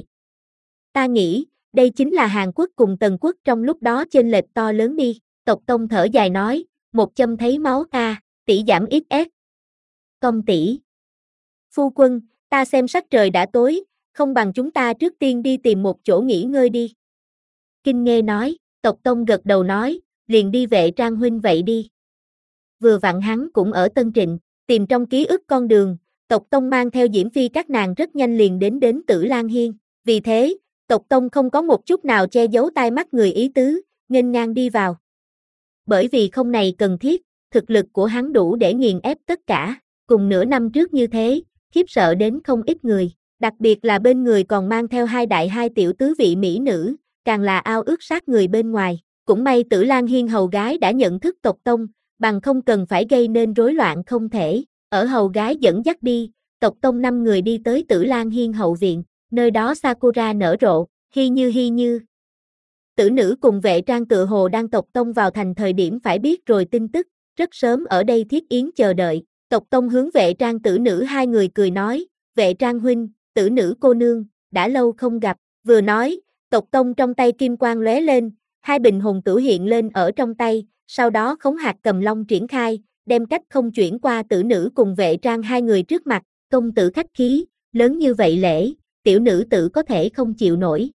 Ta nghĩ, đây chính là Hàn Quốc cùng Tần Quốc trong lúc đó chênh lệch to lớn đi, Tộc Tông thở dài nói, một châm thấy máu a, tỷ giảm ít ét. Công tỷ. Phu quân, ta xem sắc trời đã tối, không bằng chúng ta trước tiên đi tìm một chỗ nghỉ ngơi đi. Kinh Nghê nói, Tộc Tông gật đầu nói, liền đi Vệ Trang huynh vậy đi. Vừa vặn hắn cũng ở Tân Trịnh, tìm trong ký ức con đường, Tộc Tông mang theo Diễm Phi các nàng rất nhanh liền đến đến Tử Lan Hiên, vì thế, Tộc Tông không có một chút nào che giấu tai mắt người ý tứ, nghênh ngang đi vào. Bởi vì không này cần thiết, thực lực của hắn đủ để nghiền ép tất cả, cùng nửa năm trước như thế, khiếp sợ đến không ít người, đặc biệt là bên người còn mang theo hai đại hai tiểu tứ vị mỹ nữ, càng là ao ước sát người bên ngoài. Cũng may Tử Lan Hiên hầu gái đã nhận thức Tộc Tông, bằng không cần phải gây nên rối loạn không thể. Ở hầu gái dẫn dắt đi, Tộc Tông năm người đi tới Tử Lan Hiên hậu viện, nơi đó Sakura nở rộ, hi như hi như. Tử nữ cùng Vệ Trang tự hồ đang Tộc Tông vào thành thời điểm phải biết rồi tin tức, rất sớm ở đây thiết yến chờ đợi. Tộc Tông hướng Vệ Trang tử nữ hai người cười nói, Vệ Trang huynh, tử nữ cô nương, đã lâu không gặp, vừa nói, Tộc Tông trong tay kim quang lóe lên, hai bình hồn tử hiện lên ở trong tay, sau đó khống hạt cầm long triển khai, đem cách không chuyển qua tử nữ cùng Vệ Trang hai người trước mặt, công tử khách khí, lớn như vậy lễ, tiểu nữ tử có thể không chịu nổi.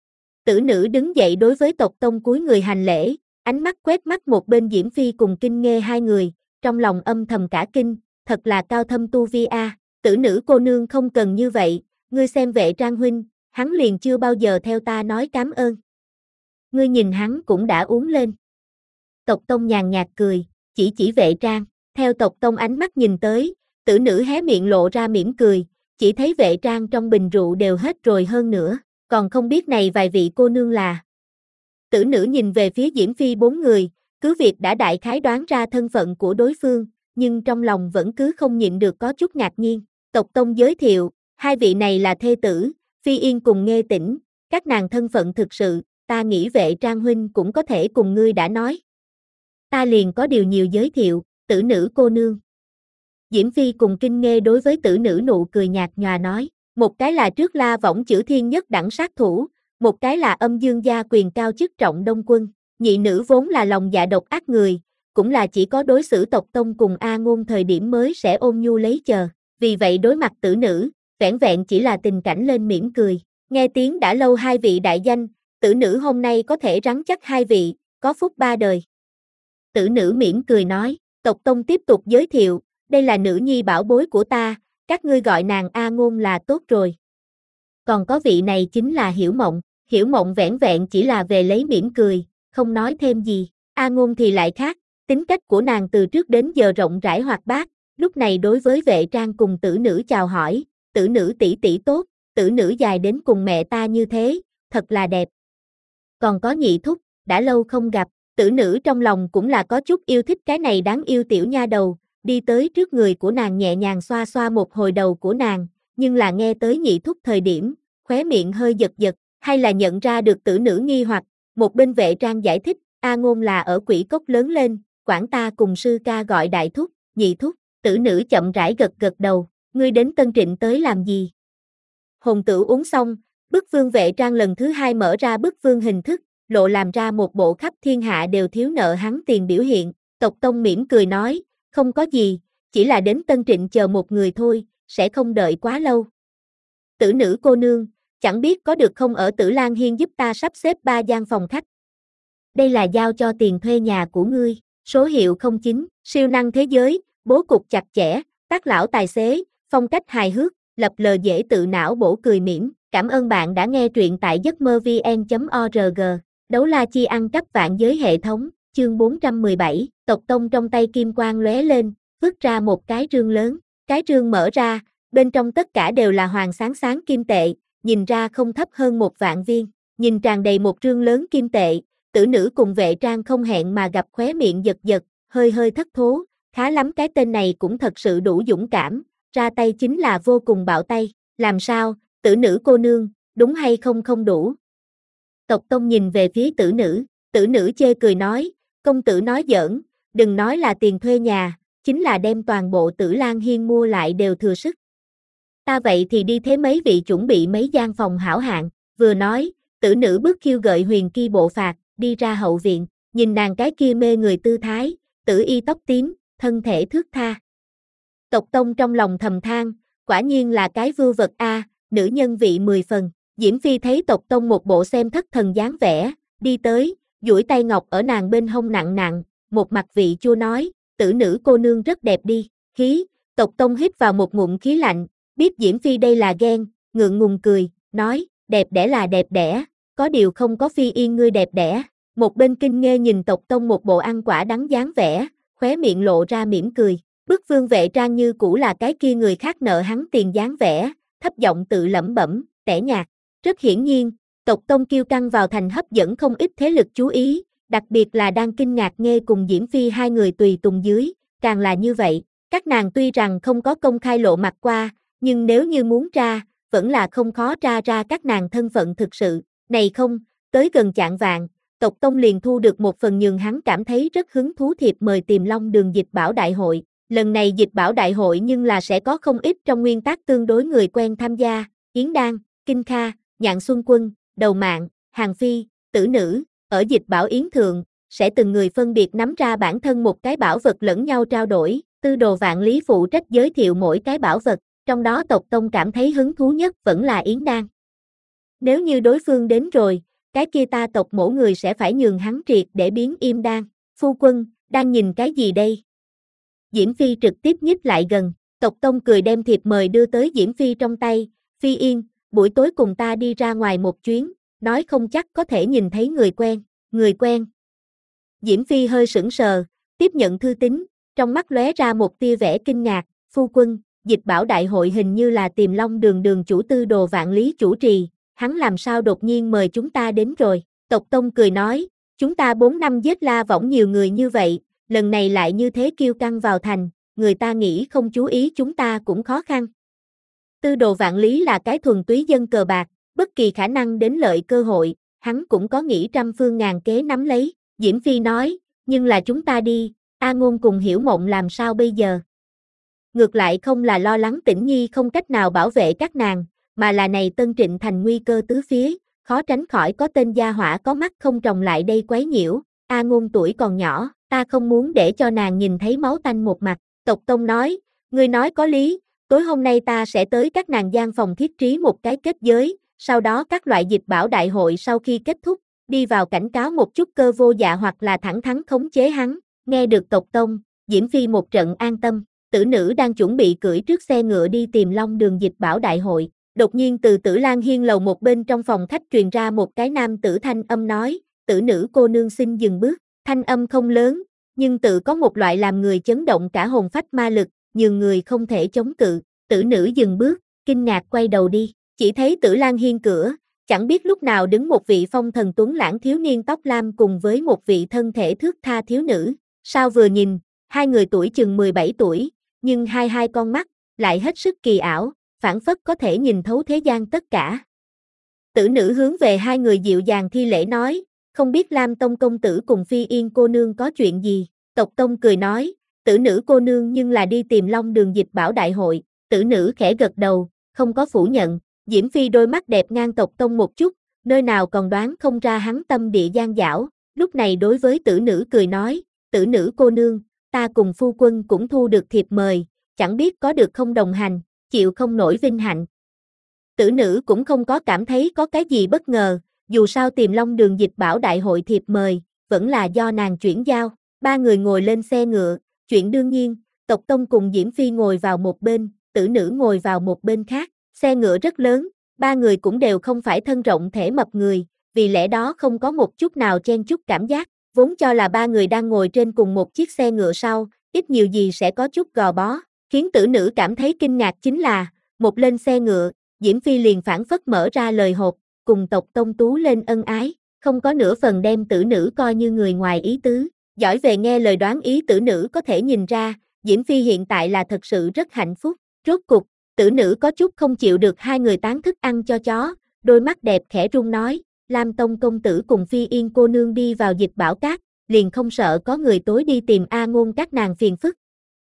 Tử nữ đứng dậy đối với Tộc Tông cúi người hành lễ, ánh mắt quét mắt một bên Diễm Phi cùng Kinh Nghê hai người, trong lòng âm thầm cả kinh, thật là cao thâm tu vi a, tử nữ cô nương không cần như vậy, ngươi xem Vệ Trang huynh, hắn liền chưa bao giờ theo ta nói cảm ơn. Ngươi nhìn hắn cũng đã uống lên. Tộc Tông nhàn nhạt cười, chỉ chỉ Vệ Trang, theo Tộc Tông ánh mắt nhìn tới, tử nữ hé miệng lộ ra mỉm cười, chỉ thấy Vệ Trang trong bình rượu đều hết rồi hơn nữa, còn không biết này vài vị cô nương là. Tử nữ nhìn về phía Diễm Phi bốn người, cứ việc đã đại khái đoán ra thân phận của đối phương, nhưng trong lòng vẫn cứ không nhịn được có chút ngạc nhiên. Tộc Tông giới thiệu, hai vị này là thê tử, Phi Yên cùng Nghê Tĩnh, các nàng thân phận thực sự, ta nghĩ Vệ Trang huynh cũng có thể cùng ngươi đã nói. Ta liền có điều nhiều giới thiệu, tử nữ cô nương. Diễm Phi cùng Kinh Nghê đối với tử nữ nụ cười nhạt nhòa nói, một cái là trước La Võng chữ thiên nhất đẳng sát thủ, một cái là âm dương gia quyền cao chức trọng đông quân, nhị nữ vốn là lòng dạ độc ác người, cũng là chỉ có đối xử Tộc Tông cùng A Ngôn thời điểm mới sẽ ôn nhu lấy chờ, vì vậy đối mặt tử nữ, vẻn vẹn chỉ là tình cảnh lên mỉm cười, nghe tiếng đã lâu hai vị đại danh, tử nữ hôm nay có thể rắn chắc hai vị, có phúc ba đời. Tử nữ mỉm cười nói, Tộc Tông tiếp tục giới thiệu, đây là nữ nhi bảo bối của ta, các ngươi gọi nàng A Ngôn là tốt rồi. Còn có vị này chính là Hiểu Mộng, Hiểu Mộng vẻn vẹn chỉ là về lấy mỉm cười, không nói thêm gì. A Ngôn thì lại khác, tính cách của nàng từ trước đến giờ rộng rãi hoạt bát, lúc này đối với Vệ Trang cùng Tử Nữ chào hỏi, Tử Nữ tỷ tỷ tốt, Tử Nữ dài đến cùng mẹ ta như thế, thật là đẹp. Còn có Nhị thúc, đã lâu không gặp, Tử Nữ trong lòng cũng là có chút yêu thích cái này đáng yêu tiểu nha đầu, đi tới trước người của nàng nhẹ nhàng xoa xoa một hồi đầu của nàng, nhưng là nghe tới Nhị thúc thời điểm, khóe miệng hơi giật giật, hay là nhận ra được Tử Nữ nghi hoặc, một bên Vệ Trang giải thích, A Ngôn là ở Quỷ Cốc lớn lên, quản ta cùng sư ca gọi đại thúc, Nhị thúc. Tử Nữ chậm rãi gật gật đầu, ngươi đến Tân Trịnh tới làm gì? Hồn tử uống xong, bức vương Vệ Trang lần thứ hai mở ra bức vương hình thức, lộ làm ra một bộ khắp thiên hạ đều thiếu nợ hắn tiền biểu hiện, Tộc Tông mỉm cười nói, không có gì, chỉ là đến Tân Trịnh chờ một người thôi, sẽ không đợi quá lâu. Tử Nữ cô nương, chẳng biết có được không ở Tử Lan Hiên giúp ta sắp xếp ba gian phòng khách. Đây là giao cho tiền thuê nhà của ngươi, số hiệu không chín, siêu năng thế giới, bố cục chặt chẽ, tác lão tài xế, phong cách hài hước, lập lờ dễ tự não bổ cười mỉm. Cảm ơn bạn đã nghe truyện tại giấc mơ vn chấm org. Đấu la chi ăn cắp vạn giới hệ thống, chương bốn trăm mười bảy, Tộc Tông trong tay kim quang lóe lên, vứt ra một cái rương lớn, cái rương mở ra, bên trong tất cả đều là hoàng sáng sáng kim tệ, nhìn ra không thấp hơn một vạn viên, nhìn tràn đầy một rương lớn kim tệ, Tử Nữ cùng Vệ Trang không hẹn mà gặp khóe miệng giật giật, hơi hơi thất thố, khá lắm cái tên này cũng thật sự đủ dũng cảm, ra tay chính là vô cùng bạo tay, làm sao, Tử Nữ cô nương, đúng hay không không đủ. Tộc Tông nhìn về phía Tử Nữ, Tử Nữ chê cười nói, công tử nói giỡn, đừng nói là tiền thuê nhà, chính là đem toàn bộ Tử Lan Hiên mua lại đều thừa sức. Ta vậy thì đi thế mấy vị chuẩn bị mấy gian phòng hảo hạng, vừa nói, Tử Nữ bước khiêu gợi huyền ki bộ phạt, đi ra hậu viện, nhìn nàng cái kia mê người tư thái, tử y tóc tím, thân thể thướt tha. Tộc Tông trong lòng thầm than, quả nhiên là cái vưu vật a, nữ nhân vị mười phần. Diễm Phi thấy Tộc Tông một bộ xem thất thần dáng vẻ, đi tới, duỗi tay ngọc ở nàng bên hông nặng nặng, một mặt vị chua nói, Tử Nữ cô nương rất đẹp đi, khí. Tộc Tông hít vào một ngụm khí lạnh, biết Diễm Phi đây là ghen, ngượng ngùng cười, nói, đẹp đẽ là đẹp đẽ, có điều không có Phi yên ngươi đẹp đẽ. Một bên Kinh Nghê nhìn Tộc Tông một bộ ăn quả đắng dáng vẻ, khóe miệng lộ ra mỉm cười, bức vương Vệ Trang như cũ là cái kia người khác nợ hắn tiền dáng vẻ, thấp giọng tự lẩm bẩm, tẻ nhạt. Rất hiển nhiên, Tộc Tông kiêu căng vào thành hấp dẫn không ít thế lực chú ý, đặc biệt là đang kinh ngạc Nghê cùng Diễm Phi hai người tùy tùng dưới, càng là như vậy, các nàng tuy rằng không có công khai lộ mặt qua, nhưng nếu như muốn tra, vẫn là không khó tra ra các nàng thân phận thực sự, này không, tới gần chạng vạng, Tộc Tông liền thu được một phần nhường hắn cảm thấy rất hứng thú thiệp mời Tiềm Long Đường Dịch Bảo Đại hội, lần này Dịch Bảo Đại hội nhưng là sẽ có không ít trong nguyên tắc tương đối người quen tham gia, Yến Đan, Kinh Kha, Nhạn Xuân Quân, Đầu Mạng, Hàng Phi, Tử Nữ, ở Dịch Bảo Yến Thượng, sẽ từng người phân biệt nắm ra bản thân một cái bảo vật lẫn nhau trao đổi, Tư Đồ Vạn Lý phụ trách giới thiệu mỗi cái bảo vật, trong đó Tộc Tông cảm thấy hứng thú nhất vẫn là Yến Đan. Nếu như đối phương đến rồi, cái kia ta Tộc mỗi người sẽ phải nhường hắn triệt để biến im Đan. Phu quân, đang nhìn cái gì đây? Diễm Phi trực tiếp nhích lại gần, Tộc Tông cười đem thiệp mời đưa tới Diễm Phi trong tay, Phi Yên, buổi tối cùng ta đi ra ngoài một chuyến, nói không chắc có thể nhìn thấy người quen, người quen. Diễm Phi hơi sững sờ, tiếp nhận thư tín, trong mắt lóe ra một tia vẻ kinh ngạc, phu quân, Dịch Bảo Đại hội hình như là Tiềm Long Đường đường chủ Tư Đồ Vạn Lý chủ trì, hắn làm sao đột nhiên mời chúng ta đến rồi, Tộc Tông cười nói, chúng ta bốn năm giết la võng nhiều người như vậy, lần này lại như thế kiêu căng vào thành, người ta nghĩ không chú ý chúng ta cũng khó khăn. Tư Đồ Vạn Lý là cái thuần túy dân cờ bạc, bất kỳ khả năng đến lợi cơ hội, hắn cũng có nghĩ trăm phương ngàn kế nắm lấy, Diễm Phi nói, nhưng là chúng ta đi, A Ngôn cùng Hiểu Mộng làm sao bây giờ? Ngược lại không là lo lắng Tĩnh Nhi không cách nào bảo vệ các nàng, mà là này Tân Trịnh thành nguy cơ tứ phía, khó tránh khỏi có tên gia hỏa có mắt không tròng lại đây quấy nhiễu, A Ngôn tuổi còn nhỏ, ta không muốn để cho nàng nhìn thấy máu tanh một mặt, Tộc Tông nói, ngươi nói có lý, tối hôm nay ta sẽ tới các nàng gian phòng thiết trí một cái kết giới, sau đó các loại dịch bảo đại hội sau khi kết thúc, đi vào cảnh cáo một chút cơ vô dạ hoặc là thẳng thắn khống chế hắn, nghe được Tộc Tông, Diễm Phi một trận an tâm, Tử Nữ đang chuẩn bị cưỡi trước xe ngựa đi tìm Long Đường Dịch Bảo đại hội, đột nhiên từ Tử Lan Hiên lầu một bên trong phòng khách truyền ra một cái nam tử thanh âm nói, Tử Nữ cô nương xin dừng bước, thanh âm không lớn, nhưng tự có một loại làm người chấn động cả hồn phách ma lực, nhường người không thể chống cự, Tử Nữ dừng bước, kinh ngạc quay đầu đi, chỉ thấy Tử Lan Hiên cửa, chẳng biết lúc nào đứng một vị phong thần tuấn lãng thiếu niên tóc lam cùng với một vị thân thể thước tha thiếu nữ, sao vừa nhìn, hai người tuổi chừng mười bảy tuổi, nhưng hai hai con mắt, lại hết sức kỳ ảo, phảng phất có thể nhìn thấu thế gian tất cả. Tử Nữ hướng về hai người dịu dàng thi lễ nói, không biết Lam Tông công tử cùng Phi Yên cô nương có chuyện gì, Tộc Tông cười nói, Tử Nữ cô nương nhưng là đi tìm Long Đường Dịch Bảo đại hội, Tử Nữ khẽ gật đầu, không có phủ nhận, Diễm Phi đôi mắt đẹp ngang Tộc Tông một chút, nơi nào còn đoán không ra hắn tâm địa gian dảo, lúc này đối với Tử Nữ cười nói, Tử Nữ cô nương, ta cùng phu quân cũng thu được thiệp mời, chẳng biết có được không đồng hành, chịu không nổi vinh hạnh. Tử Nữ cũng không có cảm thấy có cái gì bất ngờ, dù sao tìm Long Đường Dịch Bảo đại hội thiệp mời, vẫn là do nàng chuyển giao, ba người ngồi lên xe ngựa, chuyện đương nhiên, Tộc Tông cùng Diễm Phi ngồi vào một bên, Tử Nữ ngồi vào một bên khác, xe ngựa rất lớn, ba người cũng đều không phải thân rộng thể mập người, vì lẽ đó không có một chút nào chen chúc cảm giác, vốn cho là ba người đang ngồi trên cùng một chiếc xe ngựa sau, ít nhiều gì sẽ có chút gò bó, khiến Tử Nữ cảm thấy kinh ngạc chính là, một lên xe ngựa, Diễm Phi liền phảng phất mở ra lời hộp, cùng Tộc Tông tú lên ân ái, không có nửa phần đem Tử Nữ coi như người ngoài ý tứ, giỏi về nghe lời đoán ý Tử Nữ có thể nhìn ra, Diễm Phi hiện tại là thật sự rất hạnh phúc, rốt cục, Tử Nữ có chút không chịu được hai người tán thức ăn cho chó, đôi mắt đẹp khẽ rung nói, Lam Tông công tử cùng Phi Yên cô nương đi vào Dịch Bảo Các, liền không sợ có người tối đi tìm A Ngôn các nàng phiền phức.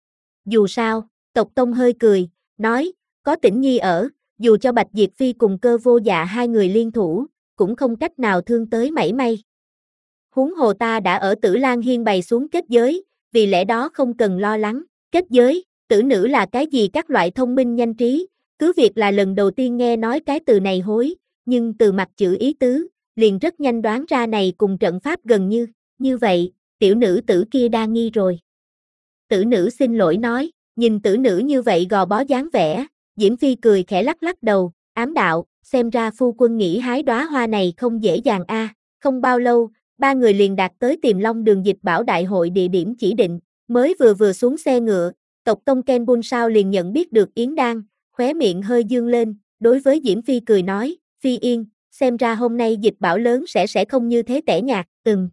Dù sao, Tộc Tông hơi cười, nói, có Tĩnh Nhi ở, dù cho Bạch Diệt Phi cùng Cơ Vô Dạ hai người liên thủ, cũng không cách nào thương tới mảy may. Huống hồ ta đã ở Tử Lan Hiên bày xuống kết giới, vì lẽ đó không cần lo lắng, kết giới, Tử Nữ là cái gì các loại thông minh nhanh trí, cứ việc là lần đầu tiên nghe nói cái từ này hối, nhưng từ mặt chữ ý tứ, liền rất nhanh đoán ra này cùng trận pháp gần như, như vậy, tiểu nữ tử kia đa nghi rồi. Tử Nữ xin lỗi nói, nhìn Tử Nữ như vậy gò bó dáng vẻ, Diễm Phi cười khẽ lắc lắc đầu, ám đạo, xem ra phu quân nghĩ hái đóa hoa này không dễ dàng a. À. Không bao lâu, ba người liền đạt tới tìm Long Đường Dịch Bảo đại hội địa điểm chỉ định, mới vừa vừa xuống xe ngựa, Tộc Tông Ken Bun Sao liền nhận biết được Yến Đan, khóe miệng hơi dương lên, đối với Diễm Phi cười nói, Phi Yên, xem ra hôm nay Dịch Bảo lớn sẽ sẽ không như thế tẻ nhạt, ừm.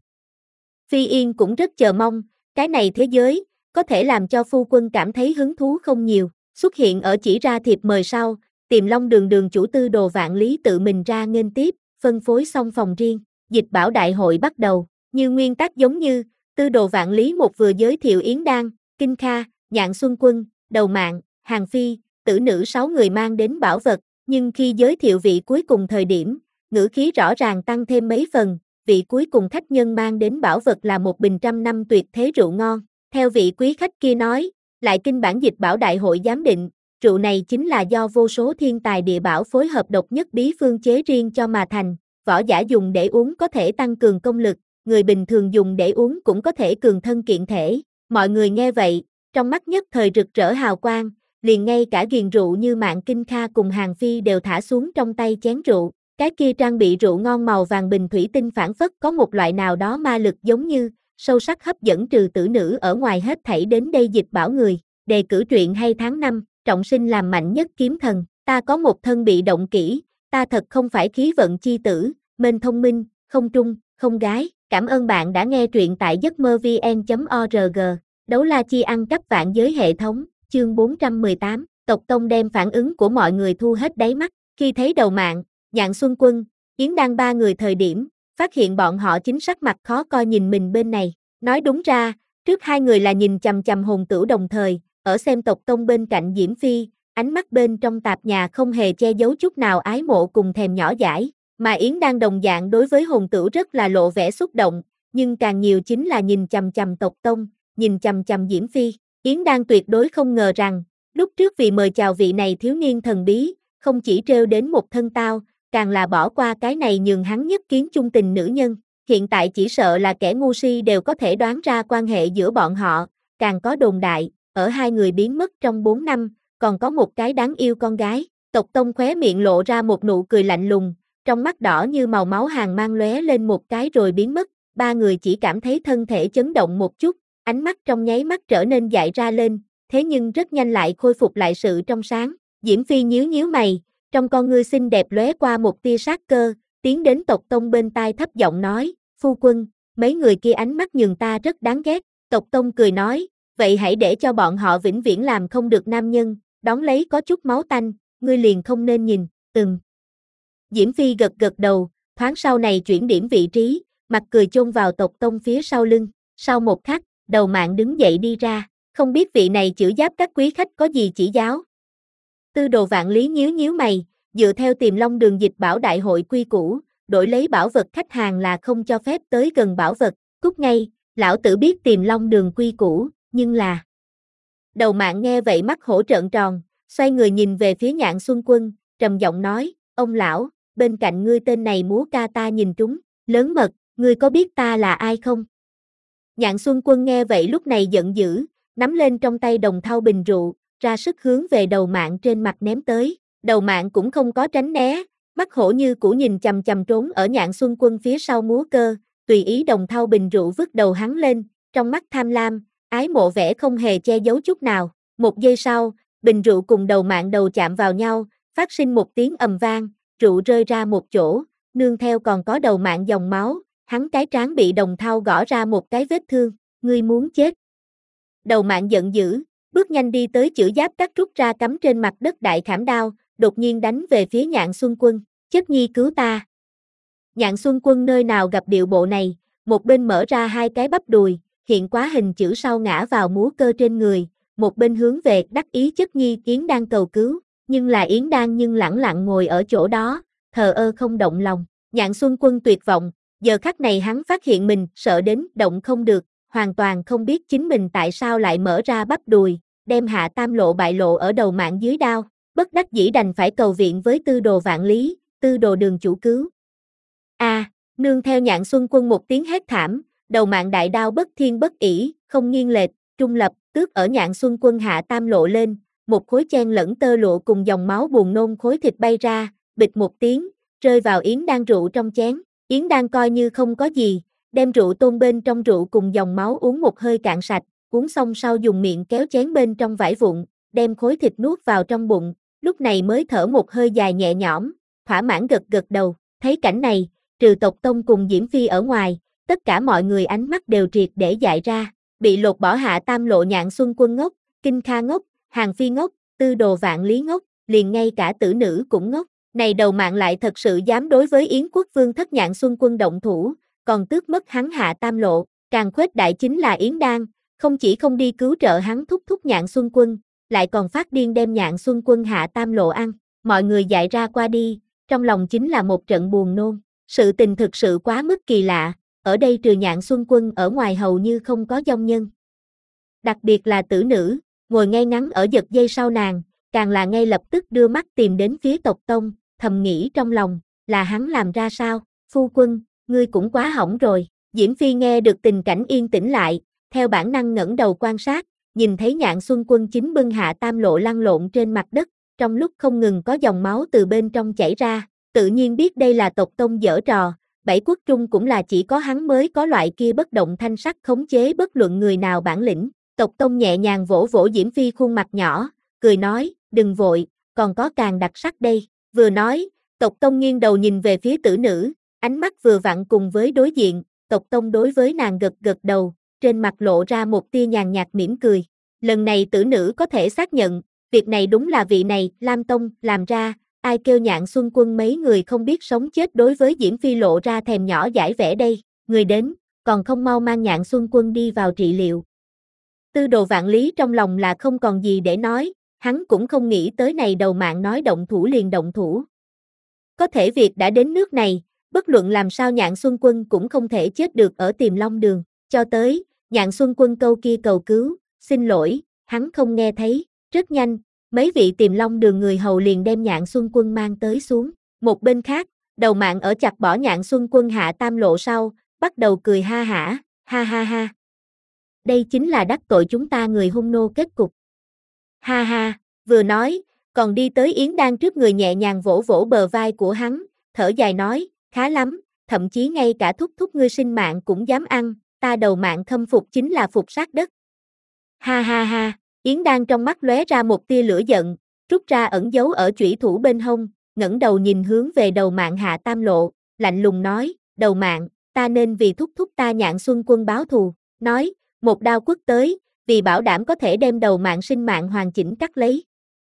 Phi Yên cũng rất chờ mong, cái này thế giới, có thể làm cho phu quân cảm thấy hứng thú không nhiều, xuất hiện ở chỉ ra thiệp mời sau, tìm Long Đường đường chủ Tư Đồ Vạn Lý tự mình ra nghênh tiếp, phân phối xong phòng riêng, Dịch Bảo đại hội bắt đầu, như nguyên tắc giống như, Tư Đồ Vạn Lý một vừa giới thiệu Yến Đan, Kinh Kha, Nhạn Xuân Quân, Đầu Mạng, Hàng Phi, Tử Nữ sáu người mang đến bảo vật, nhưng khi giới thiệu vị cuối cùng thời điểm, ngữ khí rõ ràng tăng thêm mấy phần, vị cuối cùng khách nhân mang đến bảo vật là một bình trăm năm tuyệt thế rượu ngon, theo vị quý khách kia nói, lại kinh bản Dịch Bảo đại hội giám định, rượu này chính là do vô số thiên tài địa bảo phối hợp độc nhất bí phương chế riêng cho mà thành, võ giả dùng để uống có thể tăng cường công lực, người bình thường dùng để uống cũng có thể cường thân kiện thể, mọi người nghe vậy, trong mắt nhất thời rực rỡ hào quang, liền ngay cả ghiền rượu như Mạng Kinh Kha cùng Hàng Phi đều thả xuống trong tay chén rượu, cái kia trang bị rượu ngon màu vàng bình thủy tinh phản phất có một loại nào đó ma lực giống như, sâu sắc hấp dẫn trừ Tử Nữ ở ngoài hết thảy đến đây Dịch Bảo người, đề cử truyện hay tháng năm, trọng sinh làm mạnh nhất kiếm thần, ta có một thân bị động kỹ, ta thật không phải khí vận chi tử, mênh thông minh, không trung, không gái, cảm ơn bạn đã nghe truyện tại giấc mơ vn chấm org, đấu la chi ăn cắp vạn giới hệ thống, chương bốn trăm mười tám, Tộc Tông đem phản ứng của mọi người thu hết đáy mắt, khi thấy Đầu Mạng, Nhạn Xuân Quân, Yến Đan ba người thời điểm, phát hiện bọn họ chính sắc mặt khó coi nhìn mình bên này, nói đúng ra, trước hai người là nhìn chằm chằm Hồn Tửu đồng thời, ở xem Tộc Tông bên cạnh Diễm Phi, ánh mắt bên trong tạp nhà không hề che giấu chút nào ái mộ cùng thèm nhỏ dãi, mà Yến Đan đồng dạng đối với Hồn Tửu rất là lộ vẻ xúc động, nhưng càng nhiều chính là nhìn chằm chằm Tộc Tông, nhìn chằm chằm Diễm Phi, Yến Đan tuyệt đối không ngờ rằng, lúc trước vì mời chào vị này thiếu niên thần bí, không chỉ trêu đến một thân tao, càng là bỏ qua cái này nhường hắn nhất kiến chung tình nữ nhân, hiện tại chỉ sợ là kẻ ngu si đều có thể đoán ra quan hệ giữa bọn họ, càng có đồn đại, ở hai người biến mất trong bốn năm, còn có một cái đáng yêu con gái. Tộc Tông khóe miệng lộ ra một nụ cười lạnh lùng, trong mắt đỏ như màu máu hàng mang lóe lên một cái rồi biến mất. Ba người chỉ cảm thấy thân thể chấn động một chút, ánh mắt trong nháy mắt trở nên dại ra lên, thế nhưng rất nhanh lại khôi phục lại sự trong sáng. Diễm Phi nhíu nhíu mày, trong con ngươi xinh đẹp lóe qua một tia sát cơ, tiến đến Tộc Tông bên tai thấp giọng nói, phu quân, mấy người kia ánh mắt nhường ta rất đáng ghét. Tộc Tông cười nói, vậy hãy để cho bọn họ vĩnh viễn làm không được nam nhân, đón lấy có chút máu tanh, ngươi liền không nên nhìn, từng. Diễm Phi gật gật đầu, thoáng sau này chuyển điểm vị trí, mặt cười chôn vào Tộc Tông phía sau lưng. Sau một khắc, Đầu Mạn đứng dậy đi ra, không biết vị này chữ giáp các quý khách có gì chỉ giáo. Tư Đồ Vạn Lý nhíu nhíu mày, dựa theo Tiềm Long Đường dịch bảo đại hội quy củ, đổi lấy bảo vật khách hàng là không cho phép tới gần bảo vật, cút ngay, lão tử biết Tiềm Long Đường quy củ, nhưng là... Đầu Mạn nghe vậy mắt hổ trợn tròn, xoay người nhìn về phía Nhạn Xuân Quân, trầm giọng nói, ông lão, bên cạnh ngươi tên này múa ca ta nhìn trúng, lớn mật, ngươi có biết ta là ai không? Nhạn Xuân Quân nghe vậy lúc này giận dữ, nắm lên trong tay đồng thau bình rượu, ra sức hướng về Đầu Mạn trên mặt ném tới. Đầu Mạn cũng không có tránh né, mắt hổ như cũ nhìn chằm chằm trốn ở Nhạn Xuân Quân phía sau múa cơ, tùy ý đồng thau bình rượu vứt đầu hắn lên, trong mắt tham lam, ái mộ vẻ không hề che giấu chút nào. Một giây sau, bình rượu cùng Đầu Mạn đầu chạm vào nhau, phát sinh một tiếng ầm vang, rượu rơi ra một chỗ, nương theo còn có Đầu Mạn dòng máu, hắn cái trán bị đồng thau gõ ra một cái vết thương, ngươi muốn chết. Đầu Mạn giận dữ, bước nhanh đi tới chữ giáp cắt rút ra cắm trên mặt đất đại khảm đao, đột nhiên đánh về phía Nhạn Xuân Quân, chất nhi cứu ta. Nhạn Xuân Quân nơi nào gặp điệu bộ này, một bên mở ra hai cái bắp đùi, hiện quá hình chữ sau ngã vào múa cơ trên người, một bên hướng về đắc ý chất nhi Yến Đan cầu cứu, nhưng là Yến Đan nhưng lẳng lặng ngồi ở chỗ đó, thờ ơ không động lòng. Nhạn Xuân Quân tuyệt vọng, giờ khắc này hắn phát hiện mình sợ đến động không được, hoàn toàn không biết chính mình tại sao lại mở ra bắp đùi, đem Hạ Tam Lộ bại lộ ở Đầu Mạn dưới đao, bất đắc dĩ đành phải cầu viện với Tư Đồ Vạn Lý, Tư Đồ Đường chủ cứu. A, à, nương theo Nhạn Xuân Quân một tiếng hét thảm, Đầu Mạn đại đao bất thiên bất ỷ, không nghiêng lệch, trung lập, tước ở Nhạn Xuân Quân Hạ Tam Lộ lên, một khối chen lẫn tơ lụa cùng dòng máu buồn nôn khối thịt bay ra, bịch một tiếng, rơi vào Yến Đan rượu trong chén. Yến Đan coi như không có gì, đem rượu tôn bên trong rượu cùng dòng máu uống một hơi cạn sạch, uống xong sau dùng miệng kéo chén bên trong vải vụn, đem khối thịt nuốt vào trong bụng, lúc này mới thở một hơi dài nhẹ nhõm, thỏa mãn gật gật đầu. Thấy cảnh này, trừ Tộc Tông cùng Diễm Phi ở ngoài, tất cả mọi người ánh mắt đều triệt để dại ra, bị lột bỏ Hạ Tam Lộ Nhạn Xuân Quân ngốc, Kinh Kha ngốc, Hàng Phi ngốc, Tư Đồ Vạn Lý ngốc, liền ngay cả tử nữ cũng ngốc. Này Đầu Mạn lại thật sự dám đối với Yến Quốc Vương thất Nhạn Xuân Quân động thủ, còn tước mất hắn Hạ Tam Lộ, càng khuếch đại chính là Yến Đan, không chỉ không đi cứu trợ hắn thúc thúc Nhạn Xuân Quân, lại còn phát điên đem Nhạn Xuân Quân Hạ Tam Lộ ăn. Mọi người dại ra qua đi, trong lòng chính là một trận buồn nôn, sự tình thực sự quá mức kỳ lạ, ở đây trừ Nhạn Xuân Quân ở ngoài hầu như không có dòng nhân. Đặc biệt là tử nữ, ngồi ngay ngắn ở giật dây sau nàng, càng là ngay lập tức đưa mắt tìm đến phía Tộc Tông, thầm nghĩ trong lòng, là hắn làm ra sao, phu quân, ngươi cũng quá hỏng rồi. Diễm Phi nghe được tình cảnh yên tĩnh lại, theo bản năng ngẩng đầu quan sát, nhìn thấy Nhạn Xuân Quân chính bưng Hạ Tam Lộ lăn lộn trên mặt đất, trong lúc không ngừng có dòng máu từ bên trong chảy ra, tự nhiên biết đây là Tộc Tông giở trò, bảy quốc trung cũng là chỉ có hắn mới có loại kia bất động thanh sắc khống chế bất luận người nào bản lĩnh. Tộc Tông nhẹ nhàng vỗ vỗ Diễm Phi khuôn mặt nhỏ, cười nói, đừng vội, còn có càng đặc sắc đây. Vừa nói, Tộc Tông nghiêng đầu nhìn về phía tử nữ, ánh mắt vừa vặn cùng với đối diện, Tộc Tông đối với nàng gật gật đầu, trên mặt lộ ra một tia nhàn nhạt mỉm cười. Lần này tử nữ có thể xác nhận, việc này đúng là vị này, Lam Tông, làm ra, ai kêu Nhạn Xuân Quân mấy người không biết sống chết đối với Diễm Phi lộ ra thèm nhỏ dãi vẻ đây, người đến, còn không mau mang Nhạn Xuân Quân đi vào trị liệu. Tư Đồ Vạn Lý trong lòng là không còn gì để nói, hắn cũng không nghĩ tới này Đầu Mạn nói động thủ liền động thủ. Có thể việc đã đến nước này, bất luận làm sao Nhạn Xuân Quân cũng không thể chết được ở Tiềm Long Đường, cho tới, Nhạn Xuân Quân câu kia cầu cứu, xin lỗi, hắn không nghe thấy, rất nhanh, mấy vị Tiềm Long Đường người hầu liền đem Nhạn Xuân Quân mang tới xuống. Một bên khác, Đầu Mạn ở chặt bỏ Nhạn Xuân Quân Hạ Tam Lộ sau, bắt đầu cười ha hả, ha ha ha. đây chính là đắc tội chúng ta người hung nô kết cục. Ha ha, vừa nói, còn đi tới Yến Đan trước người nhẹ nhàng vỗ vỗ bờ vai của hắn, thở dài nói, khá lắm, thậm chí ngay cả thúc thúc ngươi sinh mạng cũng dám ăn, ta đầu mạng khâm phục chính là phục sát đất. Ha ha ha, Yến Đan trong mắt lóe ra một tia lửa giận, rút ra ẩn giấu ở chủy thủ bên hông, ngẩng đầu nhìn hướng về đầu mạng Hạ Tam Lộ, lạnh lùng nói, đầu mạng, ta nên vì thúc thúc ta Nhạn Xuân Quân báo thù, nói, một đao quất tới, vì bảo đảm có thể đem đầu mạng sinh mạng hoàn chỉnh cắt lấy.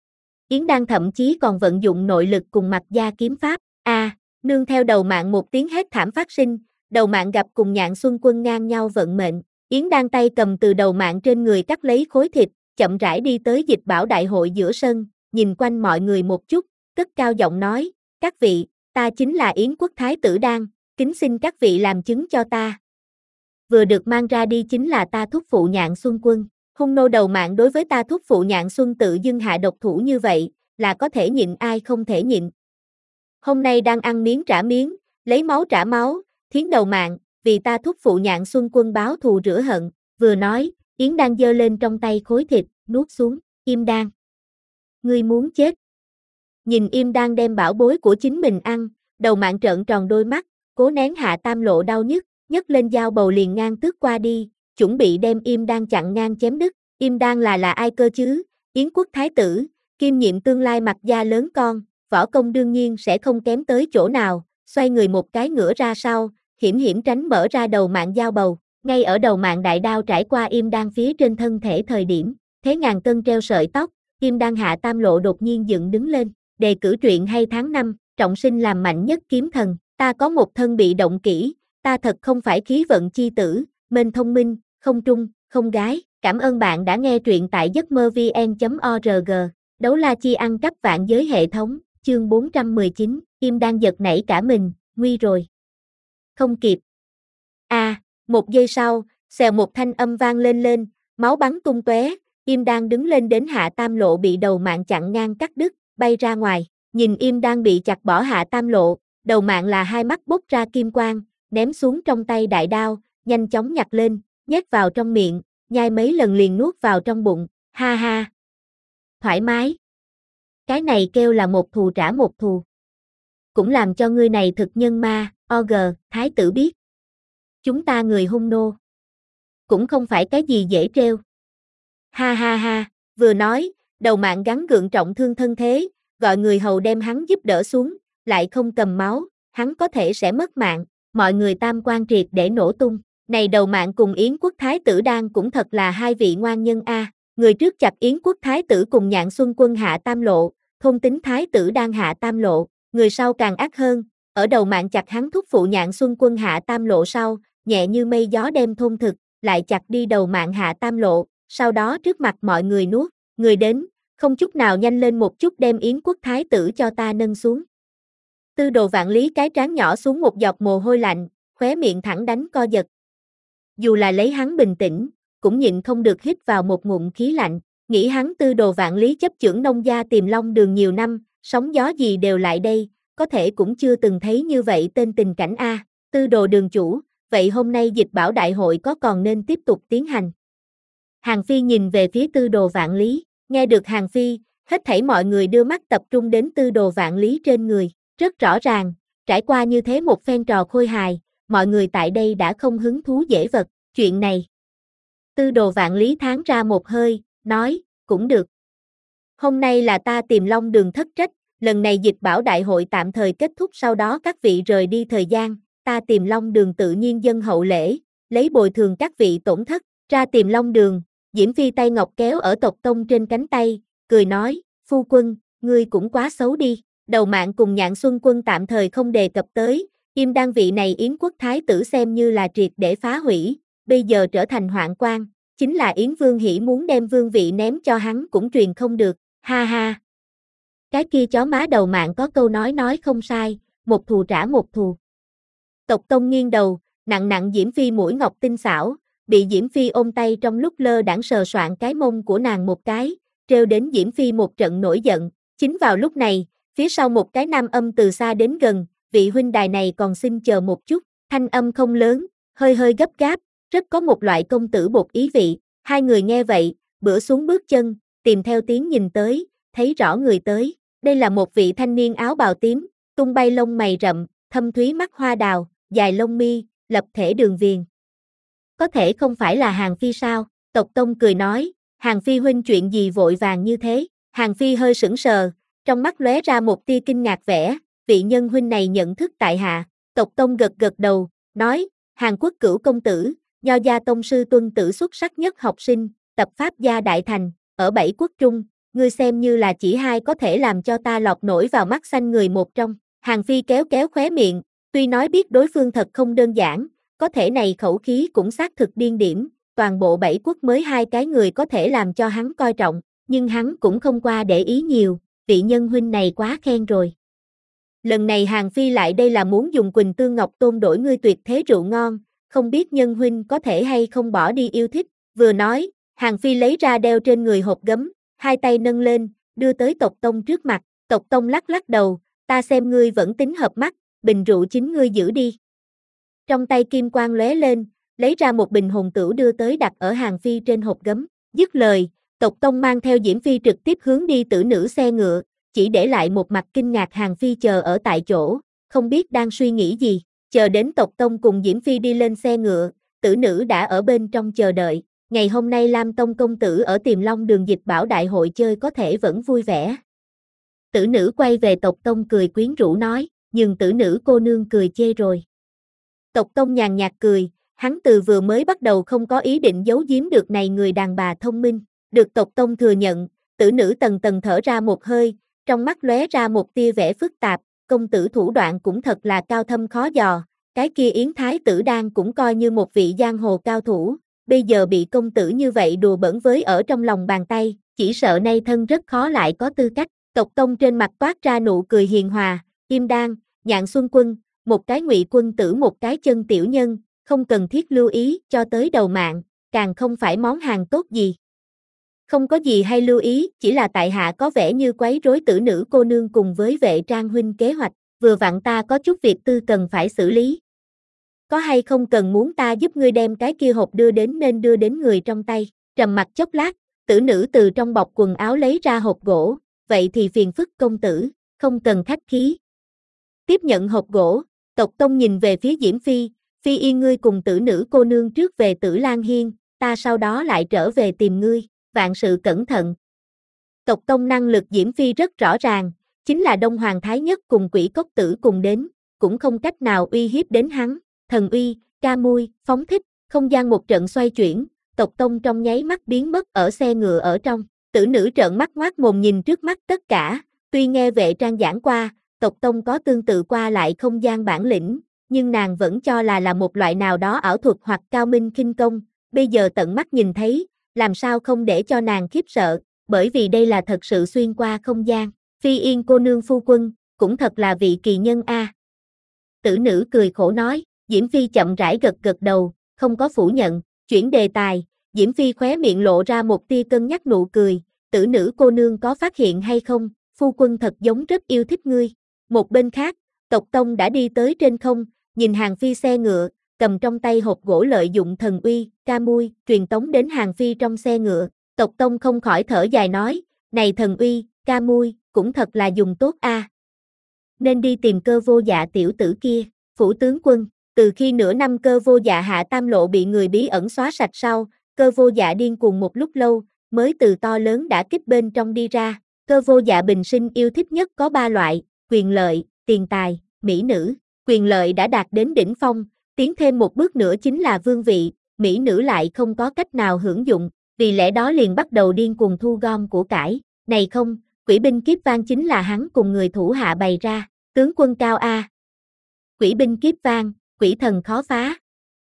Yến Đan thậm chí còn vận dụng nội lực cùng Mặc Gia kiếm pháp, a, à, nương theo đầu mạng một tiếng hét thảm phát sinh, đầu mạng gặp cùng Nhạn Xuân Quân ngang nhau vận mệnh, Yến Đan tay cầm từ đầu mạng trên người cắt lấy khối thịt, chậm rãi đi tới Dịch Bảo đại hội giữa sân, nhìn quanh mọi người một chút, cất cao giọng nói, các vị, ta chính là Yến Quốc Thái tử Đan, kính xin các vị làm chứng cho ta. Vừa được mang ra đi chính là ta thúc phụ Nhạn Xuân Quân, hung nô đầu mạng đối với ta thúc phụ Nhạn Xuân tự dưng hạ độc thủ như vậy, là có thể nhịn ai không thể nhịn. Hôm nay đang ăn miếng trả miếng, lấy máu trả máu, thiến đầu mạng, vì ta thúc phụ Nhạn Xuân Quân báo thù rửa hận, vừa nói, Yến Đan giơ lên trong tay khối thịt, nuốt xuống, Im Đan. Ngươi muốn chết. Nhìn Im Đan đem bảo bối của chính mình ăn, đầu mạng trợn tròn đôi mắt, cố nén Hạ Tam Lộ đau nhức, nhấc lên dao bầu liền ngang tước qua đi, chuẩn bị đem Im Đan chặn ngang chém đứt. Im Đan là là ai cơ chứ? Yến Quốc Thái tử, kiêm nhiệm tương lai Mặc Gia lớn con, võ công đương nhiên sẽ không kém tới chỗ nào, xoay người một cái ngửa ra sau, hiểm hiểm tránh mở ra đầu mạng dao bầu, ngay ở đầu mạng đại đao trải qua Im Đan phía trên thân thể thời điểm, thế ngàn cân treo sợi tóc, Im Đan Hạ Tam Lộ đột nhiên dựng đứng lên, đề cử truyện hay tháng năm, trọng sinh làm mạnh nhất kiếm thần, ta có một thân bị động kỹ, ta thật không phải khí vận chi tử, mênh thông minh, không trung, không gái, cảm ơn bạn đã nghe truyện tại giấc mơ vn chấm org, đấu la chi ăn cắp vạn giới hệ thống, chương bốn trăm mười chín, Im Đan giật nảy cả mình, nguy rồi. Không kịp. A, à, một giây sau, xèo một thanh âm vang lên lên, máu bắn tung tóe, Im Đan đứng lên đến Hạ Tam Lộ bị đầu mạng chặn ngang cắt đứt, bay ra ngoài, nhìn Im Đan bị chặt bỏ Hạ Tam Lộ, đầu mạng là hai mắt bốc ra kim quang, ném xuống trong tay đại đao, nhanh chóng nhặt lên, nhét vào trong miệng, nhai mấy lần liền nuốt vào trong bụng, ha ha. Thoải mái. Cái này kêu là một thù trả một thù. Cũng làm cho ngươi này thực nhân ma, og, thái tử biết. Chúng ta người hung nô. Cũng không phải cái gì dễ treo. Ha ha ha, vừa nói, đầu mạng gắng gượng trọng thương thân thế, gọi người hầu đem hắn giúp đỡ xuống, lại không cầm máu, hắn có thể sẽ mất mạng, mọi người tam quan triệt để nổ tung. Này đầu mạng cùng Yến Quốc Thái tử Đan cũng thật là hai vị ngoan nhân a. Người trước chặt Yến Quốc Thái tử cùng Nhạn Xuân Quân Hạ Tam Lộ, thôn tính Thái tử Đan Hạ Tam Lộ, người sau càng ác hơn, ở đầu mạng chặt hắn thúc phụ Nhạn Xuân Quân Hạ Tam Lộ sau, nhẹ như mây gió đem thôn thực, lại chặt đi đầu mạng Hạ Tam Lộ, sau đó trước mặt mọi người nuốt, người đến, không chút nào nhanh lên một chút đem Yến Quốc Thái tử cho ta nâng xuống. Tư Đồ Vạn Lý cái trán nhỏ xuống một giọt mồ hôi lạnh, khóe miệng thẳng đánh co giật. Dù là lấy hắn bình tĩnh, cũng nhịn không được hít vào một ngụm khí lạnh, nghĩ hắn Tư Đồ Vạn Lý chấp chưởng nông gia Tiềm Long Đường nhiều năm, sóng gió gì đều lại đây, có thể cũng chưa từng thấy như vậy tên tình cảnh a. Tư Đồ đường chủ, vậy hôm nay Dịch Bảo đại hội có còn nên tiếp tục tiến hành? Hàng Phi nhìn về phía Tư Đồ Vạn Lý, nghe được Hàng Phi, hết thảy mọi người đưa mắt tập trung đến Tư Đồ Vạn Lý trên người, rất rõ ràng, trải qua như thế một phen trò khôi hài, mọi người tại đây đã không hứng thú dễ vật, chuyện này. Tư Đồ Vạn Lý thán ra một hơi, nói, cũng được. Hôm nay là ta Tiềm Long Đường thất trách, lần này Dịch Bảo đại hội tạm thời kết thúc, sau đó các vị rời đi thời gian, ta Tiềm Long Đường tự nhiên dâng hậu lễ, lấy bồi thường các vị tổn thất, ra Tiềm Long Đường, Diễm Phi tay ngọc kéo ở tộc tông trên cánh tay, cười nói, phu quân, ngươi cũng quá xấu đi, đầu mạng cùng Nhạn Xuân Quân tạm thời không đề cập tới, Im Đan vị này Yến Quốc Thái tử xem như là triệt để phá hủy, bây giờ trở thành hoạn quan, chính là Yến Vương Hỉ muốn đem vương vị ném cho hắn cũng truyền không được, ha ha. Cái kia chó má đầu mạng có câu nói nói không sai, một thù trả một thù. Tộc Tông nghiêng đầu, nặng nặng Diễm Phi mũi ngọc tinh xảo, bị Diễm Phi ôm tay trong lúc lơ đãng sờ soạn cái mông của nàng một cái, trêu đến Diễm Phi một trận nổi giận, chính vào lúc này, phía sau một cái nam âm từ xa đến gần, vị huynh đài này còn xin chờ một chút, thanh âm không lớn, hơi hơi gấp gáp, rất có một loại công tử bột ý vị. Hai người nghe vậy, bữa xuống bước chân, tìm theo tiếng nhìn tới, thấy rõ người tới. Đây là một vị thanh niên áo bào tím, tung bay lông mày rậm, thâm thúy mắt hoa đào, dài lông mi, lập thể đường viền. Có thể không phải là Hàn Phi sao? Tộc Tông cười nói, Hàn Phi huynh chuyện gì vội vàng như thế? Hàn Phi hơi sững sờ, trong mắt lóe ra một tia kinh ngạc vẻ, vị nhân huynh này nhận thức tại hạ. Tộc Tông gật gật đầu, nói, Hàn Quốc cửu công tử, Nho gia tông sư tuân tử xuất sắc nhất học sinh, tập pháp gia đại thành, ở bảy quốc trung, ngươi xem như là chỉ hai có thể làm cho ta lọt nổi vào mắt xanh người một trong. Hàn Phi kéo kéo khóe miệng, tuy nói biết đối phương thật không đơn giản, có thể này khẩu khí cũng xác thực điên điểm, toàn bộ bảy quốc mới hai cái người có thể làm cho hắn coi trọng, nhưng hắn cũng không qua để ý nhiều, vị nhân huynh này quá khen rồi. Lần này Hàn Phi lại đây là muốn dùng Quỳnh Tương Ngọc Tôn đổi ngươi tuyệt thế rượu ngon, không biết nhân huynh có thể hay không bỏ đi yêu thích. Vừa nói, Hàn Phi lấy ra đeo trên người hộp gấm, hai tay nâng lên, đưa tới Tộc Tông trước mặt. Tộc Tông lắc lắc đầu, ta xem ngươi vẫn tính hợp mắt, bình rượu chính ngươi giữ đi. Trong tay kim quang lóe lên, lấy ra một bình hồn tửu đưa tới đặt ở Hàn Phi trên hộp gấm. Dứt lời, Tộc Tông mang theo Diễm Phi trực tiếp hướng đi tử nữ xe ngựa, chỉ để lại một mặt kinh ngạc Hàn Phi chờ ở tại chỗ, không biết đang suy nghĩ gì. Chờ đến Tộc Tông cùng Diễm Phi đi lên xe ngựa, tử nữ đã ở bên trong chờ đợi. Ngày hôm nay Lam Tông công tử ở Tiềm Long đường Dịch Bảo đại hội chơi có thể vẫn vui vẻ. Tử nữ quay về Tộc Tông cười quyến rũ nói, nhưng tử nữ cô nương cười chê rồi. Tộc Tông nhàn nhạt cười, hắn từ vừa mới bắt đầu không có ý định giấu giếm được này người đàn bà thông minh. Được Tộc Tông thừa nhận, tử nữ tầng tầng thở ra một hơi, trong mắt lóe ra một tia vẻ phức tạp, công tử thủ đoạn cũng thật là cao thâm khó dò, cái kia Yến Thái tử đang cũng coi như một vị giang hồ cao thủ, bây giờ bị công tử như vậy đùa bỡn với ở trong lòng bàn tay, chỉ sợ nay thân rất khó lại có tư cách. Tộc Tông trên mặt toát ra nụ cười hiền hòa, Im Đan, Nhạn Xuân Quân, một cái Ngụy quân tử một cái chân tiểu nhân, không cần thiết lưu ý cho tới đầu mạng, càng không phải món hàng tốt gì. Không có gì hay lưu ý, chỉ là tại hạ có vẻ như quấy rối tử nữ cô nương cùng với Vệ Trang huynh kế hoạch, vừa vặn ta có chút việc tư cần phải xử lý. Có hay không cần muốn ta giúp ngươi đem cái kia hộp đưa đến nên đưa đến người trong tay. Trầm mặc chốc lát, tử nữ từ trong bọc quần áo lấy ra hộp gỗ, vậy thì phiền phức công tử, không cần khách khí. Tiếp nhận hộp gỗ, Tộc Tông nhìn về phía Diễm Phi, Phi yên ngươi cùng tử nữ cô nương trước về Tử Lan Hiên, ta sau đó lại trở về tìm ngươi, vạn sự cẩn thận. Tộc Tông năng lực Diễm Phi rất rõ ràng, chính là Đông Hoàng Thái Nhất cùng Quỷ Cốc Tử cùng đến, cũng không cách nào uy hiếp đến hắn. Thần uy, ca mui, phóng thích, không gian một trận xoay chuyển, Tộc Tông trong nháy mắt biến mất ở xe ngựa ở trong. Tử nữ trợn mắt ngoác mồm nhìn trước mắt tất cả, tuy nghe Vệ Trang giảng qua, Tộc Tông có tương tự qua lại không gian bản lĩnh, nhưng nàng vẫn cho là là một loại nào đó ảo thuật hoặc cao minh khinh công, bây giờ tận mắt nhìn thấy, làm sao không để cho nàng khiếp sợ, bởi vì đây là thật sự xuyên qua không gian. Phi Yên cô nương phu quân, cũng thật là vị kỳ nhân a. À. Tử nữ cười khổ nói, Diễm Phi chậm rãi gật gật đầu, không có phủ nhận, chuyển đề tài, Diễm Phi khóe miệng lộ ra một tia cân nhắc nụ cười, tử nữ cô nương có phát hiện hay không, phu quân thật giống rất yêu thích ngươi. Một bên khác, Tộc Tông đã đi tới trên không, nhìn Hàn Phi xe ngựa, cầm trong tay hộp gỗ lợi dụng thần uy, ca mui, truyền tống đến Hàn Phi trong xe ngựa. Tộc Tông không khỏi thở dài nói, này thần uy, ca mui, cũng thật là dùng tốt a. À. Nên đi tìm Cơ Vô Dạ tiểu tử kia, phủ tướng quân, từ khi nửa năm Cơ Vô Dạ hạ tam lộ bị người bí ẩn xóa sạch sau, Cơ Vô Dạ điên cuồng một lúc lâu, mới từ to lớn đã kích bên trong đi ra. Cơ Vô Dạ bình sinh yêu thích nhất có ba loại, quyền lợi, tiền tài, mỹ nữ. Quyền lợi đã đạt đến đỉnh phong, tiến thêm một bước nữa chính là vương vị, mỹ nữ lại không có cách nào hưởng dụng, vì lẽ đó liền bắt đầu điên cuồng thu gom của cải. Này không, quỷ binh kiếp vang chính là hắn cùng người thủ hạ bày ra, tướng quân cao a. Quỷ binh kiếp vang, quỷ thần khó phá.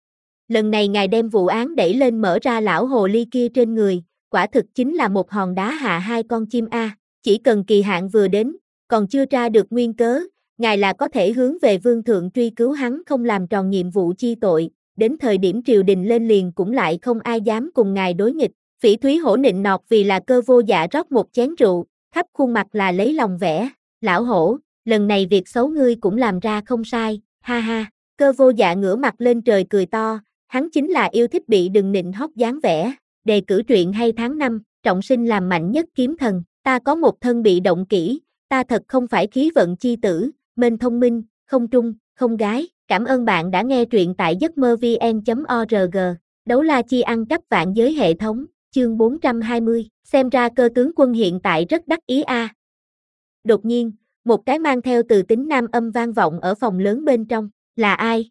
Lần này ngài đem vụ án đẩy lên mở ra lão hồ ly kia trên người, quả thực chính là một hòn đá hạ hai con chim a. Chỉ cần kỳ hạn vừa đến, còn chưa tra được nguyên cớ, ngài là có thể hướng về vương thượng truy cứu hắn không làm tròn nhiệm vụ chi tội, đến thời điểm triều đình lên liền cũng lại không ai dám cùng ngài đối nghịch. Phỉ Thúy Hổ nịnh nọt vì là Cơ Vô Dạ rót một chén rượu, khắp khuôn mặt là lấy lòng vẻ, lão hổ, lần này việc xấu ngươi cũng làm ra không sai, ha ha. Cơ Vô Dạ ngửa mặt lên trời cười to, Hắn chính là yêu thích bị đừng nịnh hót dáng vẻ. Đề cử truyện hay tháng năm, trọng sinh làm mạnh nhất kiếm thần. Ta có một thân bị động kỹ, ta thật không phải khí vận chi tử, mênh thông minh, không trung, không gái. Cảm ơn bạn đã nghe truyện tại giấc mơ vê en chấm org. Đấu la chi ăn cắp vạn giới hệ thống, chương bốn trăm hai mươi. Xem ra cơ tướng quân hiện tại rất đắc ý a. À. Đột nhiên, một cái mang theo từ tính nam âm vang vọng ở phòng lớn bên trong. Là ai?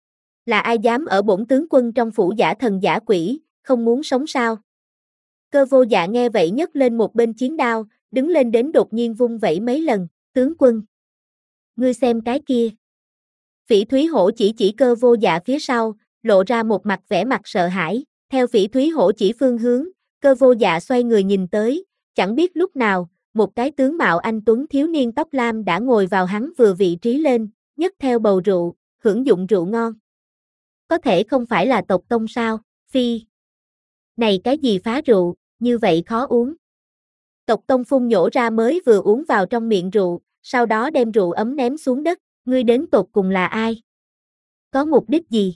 Là ai dám ở bổn tướng quân trong phủ giả thần giả quỷ, không muốn sống sao? Cơ vô dạ nghe vậy nhấc lên một bên chiến đao, đứng lên đến đột nhiên vung vẩy mấy lần. Tướng quân! Ngươi xem cái kia! Phỉ Thúy Hổ chỉ chỉ cơ vô dạ phía sau, lộ ra một mặt vẻ mặt sợ hãi. Theo Phỉ Thúy Hổ chỉ phương hướng, cơ vô dạ xoay người nhìn tới, chẳng biết lúc nào, một cái tướng mạo anh tuấn thiếu niên tóc lam đã ngồi vào hắn vừa vị trí lên, nhấc theo bầu rượu, hưởng dụng rượu ngon. Có thể không phải là tộc tông sao? Phi! Này cái gì phá rượu, như vậy khó uống. Tộc tông phun nhổ ra mới vừa uống vào trong miệng rượu, sau đó đem rượu ấm ném xuống đất. Ngươi đến tột cùng là ai? Có mục đích gì?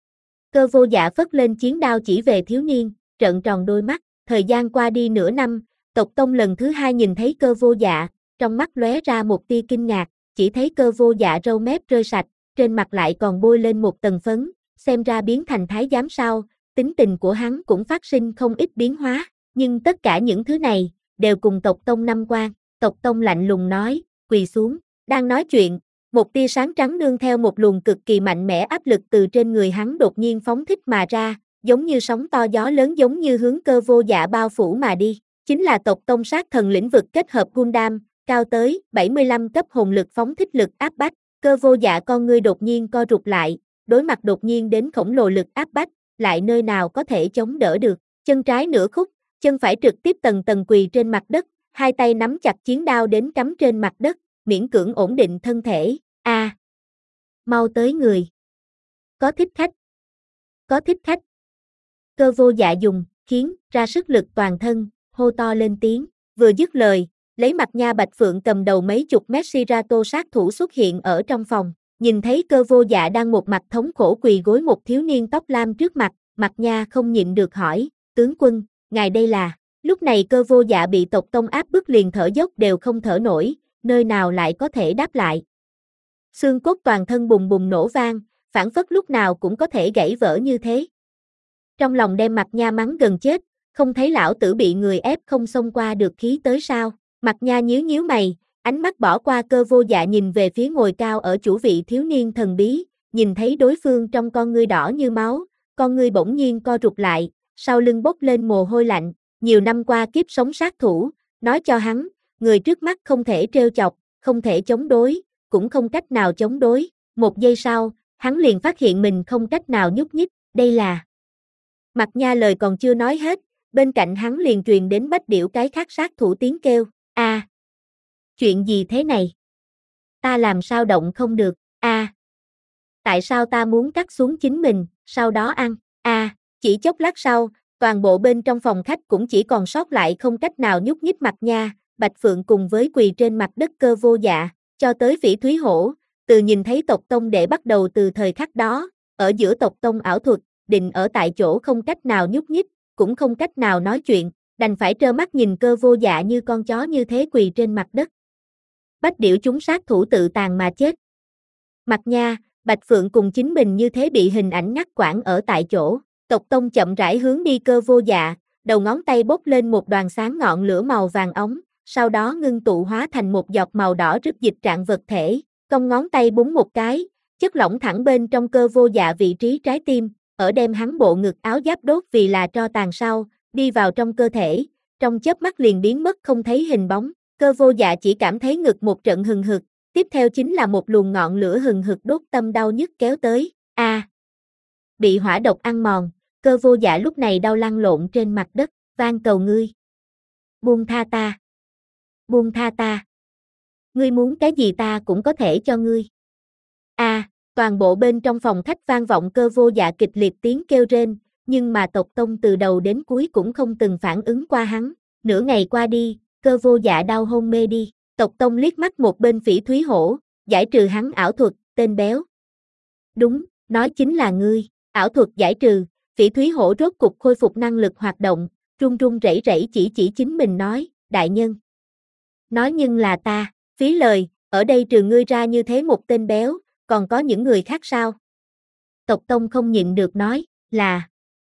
Cơ vô dạ phất lên chiến đao chỉ về thiếu niên, trợn tròn đôi mắt. Thời gian qua đi nửa năm, tộc tông lần thứ hai nhìn thấy cơ vô dạ, trong mắt lóe ra một tia kinh ngạc, chỉ thấy cơ vô dạ râu mép rơi sạch, trên mặt lại còn bôi lên một tầng phấn, xem ra biến thành thái giám sao, tính tình của hắn cũng phát sinh không ít biến hóa, nhưng tất cả những thứ này, đều cùng tộc tông năm quan. Tộc tông lạnh lùng nói, quỳ xuống, đang nói chuyện. Một tia sáng trắng nương theo một luồng cực kỳ mạnh mẽ áp lực từ trên người hắn đột nhiên phóng thích mà ra, giống như sóng to gió lớn giống như hướng cơ vô dạ bao phủ mà đi. Chính là tộc tông sát thần lĩnh vực kết hợp Gundam, cao tới bảy mươi lăm cấp hồn lực phóng thích lực áp bách. Cơ vô dạ con ngươi đột nhiên co rụt lại, đối mặt đột nhiên đến khổng lồ lực áp bách, lại nơi nào có thể chống đỡ được. Chân trái nửa khúc, chân phải trực tiếp tầng tầng quỳ trên mặt đất, hai tay nắm chặt chiến đao đến cắm trên mặt đất, miễn cưỡng ổn định thân thể. A, à, mau tới người. Có thích khách. Có thích khách. Cơ vô dạ dùng, khiến, ra sức lực toàn thân, hô to lên tiếng, vừa dứt lời, lấy mặt nha Bạch Phượng cầm đầu mấy chục mét Shirato sát thủ xuất hiện ở trong phòng, nhìn thấy cơ vô dạ đang một mặt thống khổ quỳ gối một thiếu niên tóc lam trước mặt, mặt nha không nhịn được hỏi, tướng quân, ngài đây là, lúc này cơ vô dạ bị tộc tông áp bức liền thở dốc đều không thở nổi, nơi nào lại có thể đáp lại. Xương cốt toàn thân bùng bùng nổ vang, phảng phất lúc nào cũng có thể gãy vỡ như thế. Trong lòng đem mặt nha mắng gần chết, không thấy lão tử bị người ép không xông qua được khí tới sao. Mặt nha nhíu nhíu mày, ánh mắt bỏ qua cơ vô dạ nhìn về phía ngồi cao ở chủ vị thiếu niên thần bí, nhìn thấy đối phương trong con ngươi đỏ như máu, con ngươi bỗng nhiên co rụt lại, sau lưng bốc lên mồ hôi lạnh, nhiều năm qua kiếp sống sát thủ, nói cho hắn, người trước mắt không thể trêu chọc, không thể chống đối, cũng không cách nào chống đối. Một giây sau, hắn liền phát hiện mình không cách nào nhúc nhích, đây là... Mặt nha lời còn chưa nói hết, bên cạnh hắn liền truyền đến Bách Điểu cái khác sát thủ tiếng kêu, a, à, chuyện gì thế này? Ta làm sao động không được, a, à, tại sao ta muốn cắt xuống chính mình, sau đó ăn, a, à, chỉ chốc lát sau, toàn bộ bên trong phòng khách cũng chỉ còn sót lại không cách nào nhúc nhích Mặt nha, Bạch Phượng cùng với quỳ trên mặt đất cơ vô dạ, cho tới Phỉ Thúy Hổ, từ nhìn thấy tộc tông để bắt đầu từ thời khắc đó, ở giữa tộc tông ảo thuật, định ở tại chỗ không cách nào nhúc nhích, cũng không cách nào nói chuyện, đành phải trơ mắt nhìn cơ vô dạ như con chó như thế quỳ trên mặt đất. Bách Điểu chúng sát thủ tự tàn mà chết. Mặt nha, Bạch Phượng cùng chính mình như thế bị hình ảnh ngắt quãng ở tại chỗ, tộc tông chậm rãi hướng đi cơ vô dạ, đầu ngón tay bốc lên một đoàn sáng ngọn lửa màu vàng óng, sau đó ngưng tụ hóa thành một giọt màu đỏ rực dịch trạng vật thể, cong ngón tay búng một cái, chất lỏng thẳng bên trong cơ vô dạ vị trí trái tim, ở đem hắn bộ ngực áo giáp đốt vì là tro tàn sau, đi vào trong cơ thể, trong chớp mắt liền biến mất không thấy hình bóng, cơ vô dạ chỉ cảm thấy ngực một trận hừng hực, tiếp theo chính là một luồng ngọn lửa hừng hực đốt tâm đau nhức kéo tới, a, à, bị hỏa độc ăn mòn, cơ vô dạ lúc này đau lăn lộn trên mặt đất, van cầu ngươi, buông tha ta, buông tha ta, ngươi muốn cái gì ta cũng có thể cho ngươi, a, à, toàn bộ bên trong phòng khách vang vọng cơ vô dạ kịch liệt tiếng kêu rên, nhưng mà tộc tông từ đầu đến cuối cũng không từng phản ứng qua hắn, nửa ngày qua đi, cơ vô dạ đau hôn mê đi, tộc tông liếc mắt một bên Phỉ Thúy Hổ, giải trừ hắn ảo thuật, tên béo. Đúng, nói chính là ngươi, Ảo thuật giải trừ, Phỉ Thúy Hổ rốt cục khôi phục năng lực hoạt động, run run rẩy rẩy chỉ chỉ chính mình nói, đại nhân. Nói nhưng là ta, phí lời, ở đây trừ ngươi ra như thế một tên béo, còn có những người khác sao? Tộc Tông không nhịn được nói, là,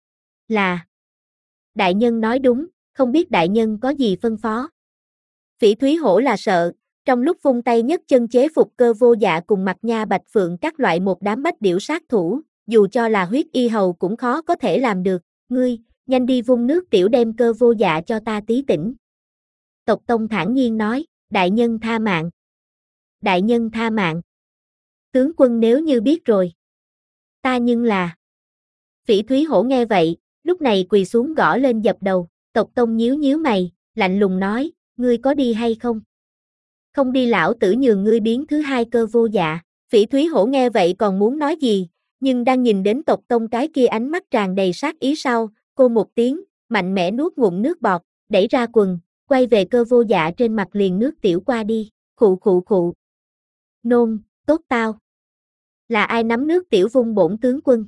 là. Đại nhân nói đúng, không biết đại nhân có gì phân phó. Phỉ Thúy Hổ là sợ, trong lúc vung tay nhấc chân chế phục Cơ Vô Dạ cùng Mạc Nha Bạch Phượng các loại một đám bách điểu sát thủ, dù cho là huyết y hầu cũng khó có thể làm được, ngươi, nhanh đi vung nước tiểu đem Cơ Vô Dạ cho ta tí tỉnh. Tộc Tông thản nhiên nói, đại nhân tha mạng. Đại nhân tha mạng. Tướng quân nếu như biết rồi. Ta nhưng là. Phỉ Thúy Hổ nghe vậy, lúc này quỳ xuống gõ lên dập đầu, Tộc Tông nhíu nhíu mày, lạnh lùng nói, ngươi có đi hay không? Không đi lão tử nhường ngươi biến thứ hai Cơ Vô Dạ. Phỉ Thúy Hổ nghe vậy còn muốn nói gì, nhưng đang nhìn đến Tộc Tông cái kia ánh mắt tràn đầy sát ý sau, cô một tiếng, mạnh mẽ nuốt ngụm nước bọt, đẩy ra quần, quay về Cơ Vô Dạ trên mặt liền nước tiểu qua đi, khụ khụ khụ. Nôn, tốt tao. Là ai nắm nước tiểu vung bổn tướng quân?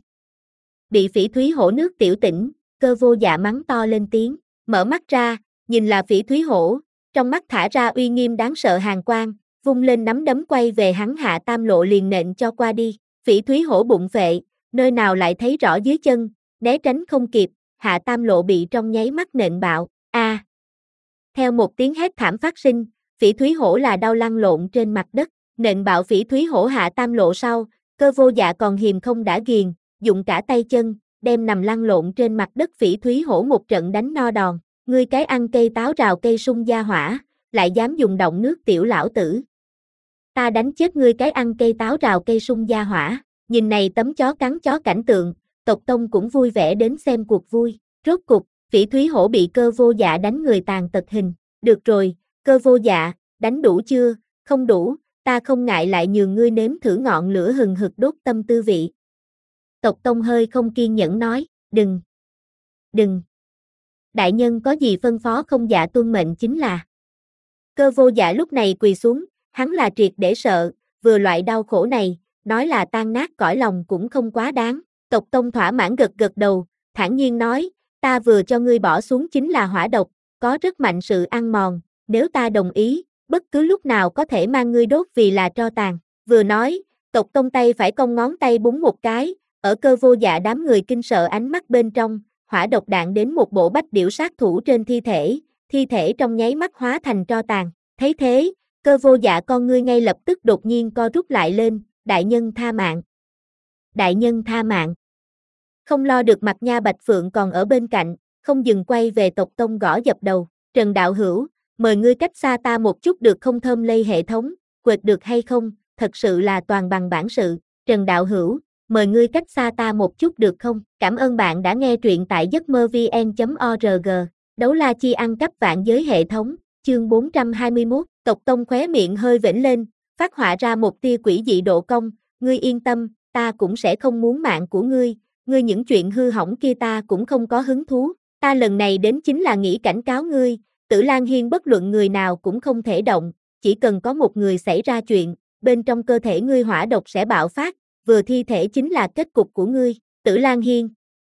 Bị Phỉ Thúy Hổ nước tiểu tỉnh, Cơ Vô Dạ mắng to lên tiếng, mở mắt ra, nhìn là Phỉ Thúy Hổ, trong mắt thả ra uy nghiêm đáng sợ hàn quang, vung lên nắm đấm quay về hắn Hạ Tam Lộ liền nện cho qua đi. Phỉ Thúy Hổ bụng phệ, nơi nào lại thấy rõ dưới chân, né tránh không kịp, Hạ Tam Lộ bị trong nháy mắt nện bạo, a. À. Theo một tiếng hét thảm phát sinh, Phỉ Thúy Hổ là đau lăn lộn trên mặt đất, nện bạo Phỉ Thúy Hổ Hạ Tam Lộ sau, Cơ Vô Dạ còn hiềm không đã ghiền, dùng cả tay chân, đem nằm lăn lộn trên mặt đất Phỉ Thúy Hổ một trận đánh no đòn, ngươi cái ăn cây táo rào cây sung gia hỏa, lại dám dùng động nước tiểu lão tử. Ta đánh chết ngươi cái ăn cây táo rào cây sung gia hỏa, nhìn này tấm chó cắn chó cảnh tượng, Tộc Tông cũng vui vẻ đến xem cuộc vui, rốt cục, Phỉ Thúy Hổ bị Cơ Vô Dạ đánh người tàn tật hình, được rồi, Cơ Vô Dạ, đánh đủ chưa, không đủ, ta không ngại lại nhường ngươi nếm thử ngọn lửa hừng hực đốt tâm tư vị. Tộc Tông hơi không kiên nhẫn nói, đừng, đừng. Đại nhân có gì phân phó không dạ tuân mệnh chính là. Cơ Vô Dạ lúc này quỳ xuống, hắn là triệt để sợ, vừa loại đau khổ này, nói là tan nát cõi lòng cũng không quá đáng. Tộc Tông thỏa mãn gật gật đầu, thản nhiên nói, ta vừa cho ngươi bỏ xuống chính là hỏa độc, có rất mạnh sự ăn mòn, nếu ta đồng ý, bất cứ lúc nào có thể mang ngươi đốt vì là tro tàn. Vừa nói, Tộc Tông tay phải cong ngón tay búng một cái, ở Cơ Vô Dạ đám người kinh sợ ánh mắt bên trong, hỏa độc đạn đến một bộ bách điểu sát thủ trên thi thể, thi thể trong nháy mắt hóa thành tro tàn. Thấy thế, Cơ Vô Dạ con ngươi ngay lập tức đột nhiên co rút lại lên, đại nhân tha mạng. Đại nhân tha mạng. Không lo được Mạc Nha Bạch Phượng còn ở bên cạnh, không dừng quay về Tộc Tông gõ dập đầu, Trần Đạo Hữu, mời ngươi cách xa ta một chút được không thơm lây hệ thống, quệt được hay không, thật sự là toàn bằng bản sự, Trần Đạo Hữu, mời ngươi cách xa ta một chút được không, cảm ơn bạn đã nghe truyện tại giấc mơ vn chấm org, đấu la chi ăn cắp vạn giới hệ thống, chương bốn trăm hai mươi mốt, Tộc Tông khóe miệng hơi vểnh lên, phát họa ra một tia quỷ dị độ cong, ngươi yên tâm, ta cũng sẽ không muốn mạng của ngươi, ngươi những chuyện hư hỏng kia ta cũng không có hứng thú, ta lần này đến chính là nghĩ cảnh cáo ngươi, Tử Lan Hiên bất luận người nào cũng không thể động, chỉ cần có một người xảy ra chuyện, bên trong cơ thể ngươi hỏa độc sẽ bạo phát, vừa thi thể chính là kết cục của ngươi, Tử Lan Hiên.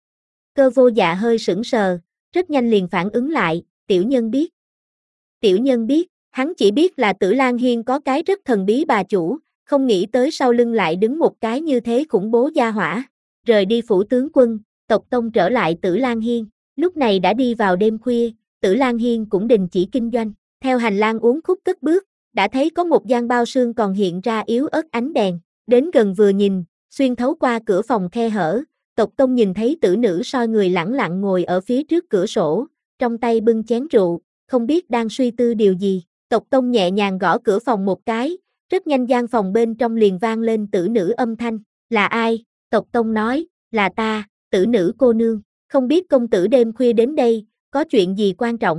Cơ Vô Dạ hơi sững sờ, rất nhanh liền phản ứng lại, tiểu nhân biết. Tiểu nhân biết, hắn chỉ biết là Tử Lan Hiên có cái rất thần bí bà chủ, không nghĩ tới sau lưng lại đứng một cái như thế khủng bố gia hỏa. Rời đi phủ tướng quân, Tộc Tông trở lại Tử Lan Hiên, lúc này đã đi vào đêm khuya, Tử Lan Hiên cũng đình chỉ kinh doanh, theo hành lang uốn khúc cất bước, đã thấy có một gian bao sương còn hiện ra yếu ớt ánh đèn, đến gần vừa nhìn, xuyên thấu qua cửa phòng khe hở, Tộc Tông nhìn thấy tử nữ soi người lẳng lặng ngồi ở phía trước cửa sổ, trong tay bưng chén rượu, không biết đang suy tư điều gì, Tộc Tông nhẹ nhàng gõ cửa phòng một cái, rất nhanh gian phòng bên trong liền vang lên tử nữ âm thanh, là ai? Tộc Tông nói, là ta, tử nữ cô nương, không biết công tử đêm khuya đến đây, có chuyện gì quan trọng?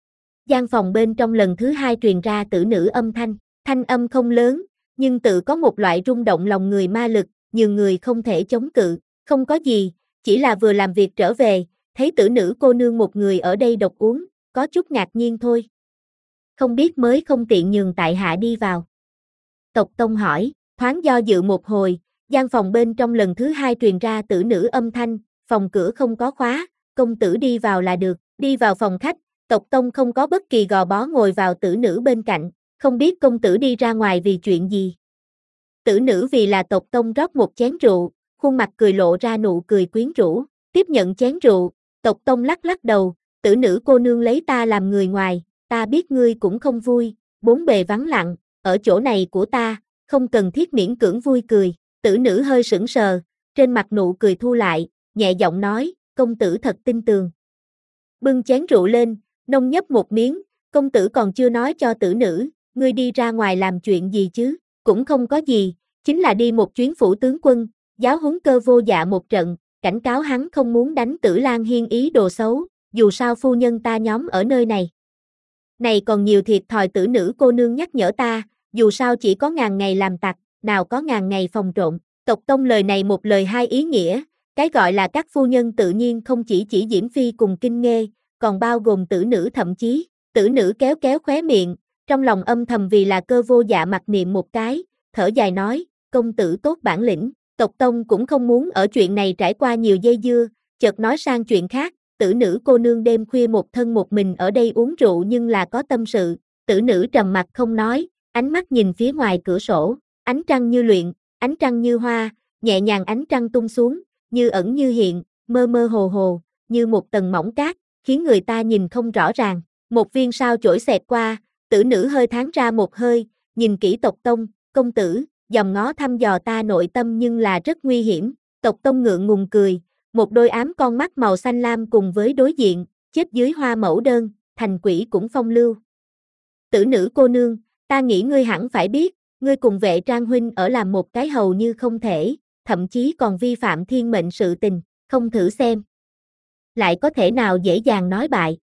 Gian phòng bên trong lần thứ hai truyền ra tử nữ âm thanh, thanh âm không lớn, nhưng tự có một loại rung động lòng người ma lực, nhiều người không thể chống cự, không có gì, chỉ là vừa làm việc trở về, thấy tử nữ cô nương một người ở đây độc uống, có chút ngạc nhiên thôi. Không biết mới không tiện nhường tại hạ đi vào. Tộc Tông hỏi, thoáng do dự một hồi, Gian phòng bên trong lần thứ hai truyền ra tử nữ âm thanh, phòng cửa không có khóa, công tử đi vào là được, đi vào phòng khách, Tộc Tông không có bất kỳ gò bó ngồi vào tử nữ bên cạnh, không biết công tử đi ra ngoài vì chuyện gì. Tử nữ vì là Tộc Tông rót một chén rượu, khuôn mặt cười lộ ra nụ cười quyến rũ, tiếp nhận chén rượu, Tộc Tông lắc lắc đầu, tử nữ cô nương lấy ta làm người ngoài, ta biết ngươi cũng không vui, bốn bề vắng lặng, ở chỗ này của ta, không cần thiết miễn cưỡng vui cười, tử nữ hơi sững sờ, trên mặt nụ cười thu lại, nhẹ giọng nói, công tử thật tin tường. Bưng chén rượu lên, nông nhấp một miếng, công tử còn chưa nói cho tử nữ, ngươi đi ra ngoài làm chuyện gì chứ, cũng không có gì, chính là đi một chuyến phủ tướng quân, giáo huấn Cơ Vô Dạ một trận, cảnh cáo hắn không muốn đánh Tử Lan Hiên ý đồ xấu, dù sao phu nhân ta nhóm ở nơi này. Này còn nhiều thiệt thòi tử nữ cô nương nhắc nhở ta, dù sao chỉ có ngàn ngày làm tặc, nào có ngàn ngày phòng trộm. Tộc Tông lời này một lời hai ý nghĩa, cái gọi là các phu nhân tự nhiên không chỉ chỉ Diễm Phi cùng Kinh Nghê, còn bao gồm tử nữ thậm chí, tử nữ kéo kéo khóe miệng, trong lòng âm thầm vì là Cơ Vô Dạ mặc niệm một cái, thở dài nói, công tử tốt bản lĩnh. Tộc Tông cũng không muốn ở chuyện này trải qua nhiều dây dưa, chợt nói sang chuyện khác, tử nữ cô nương đêm khuya một thân một mình ở đây uống rượu nhưng là có tâm sự, tử nữ trầm mặt không nói, ánh mắt nhìn phía ngoài cửa sổ, ánh trăng như luyện, ánh trăng như hoa, nhẹ nhàng ánh trăng tung xuống, như ẩn như hiện, mơ mơ hồ hồ, như một tầng mỏng cát, khiến người ta nhìn không rõ ràng, một viên sao chổi xẹt qua, tử nữ hơi thán ra một hơi, nhìn kỹ Tộc Tông, công tử, dòm ngó thăm dò ta nội tâm nhưng là rất nguy hiểm, Tộc Tông ngượng ngùng cười, một đôi ám con mắt màu xanh lam cùng với đối diện, chết dưới hoa mẫu đơn, thành quỷ cũng phong lưu. Tử nữ cô nương, ta nghĩ ngươi hẳn phải biết, ngươi cùng Vệ Trang huynh ở làm một cái hầu như không thể, thậm chí còn vi phạm thiên mệnh sự tình, không thử xem. Lại có thể nào dễ dàng nói bại.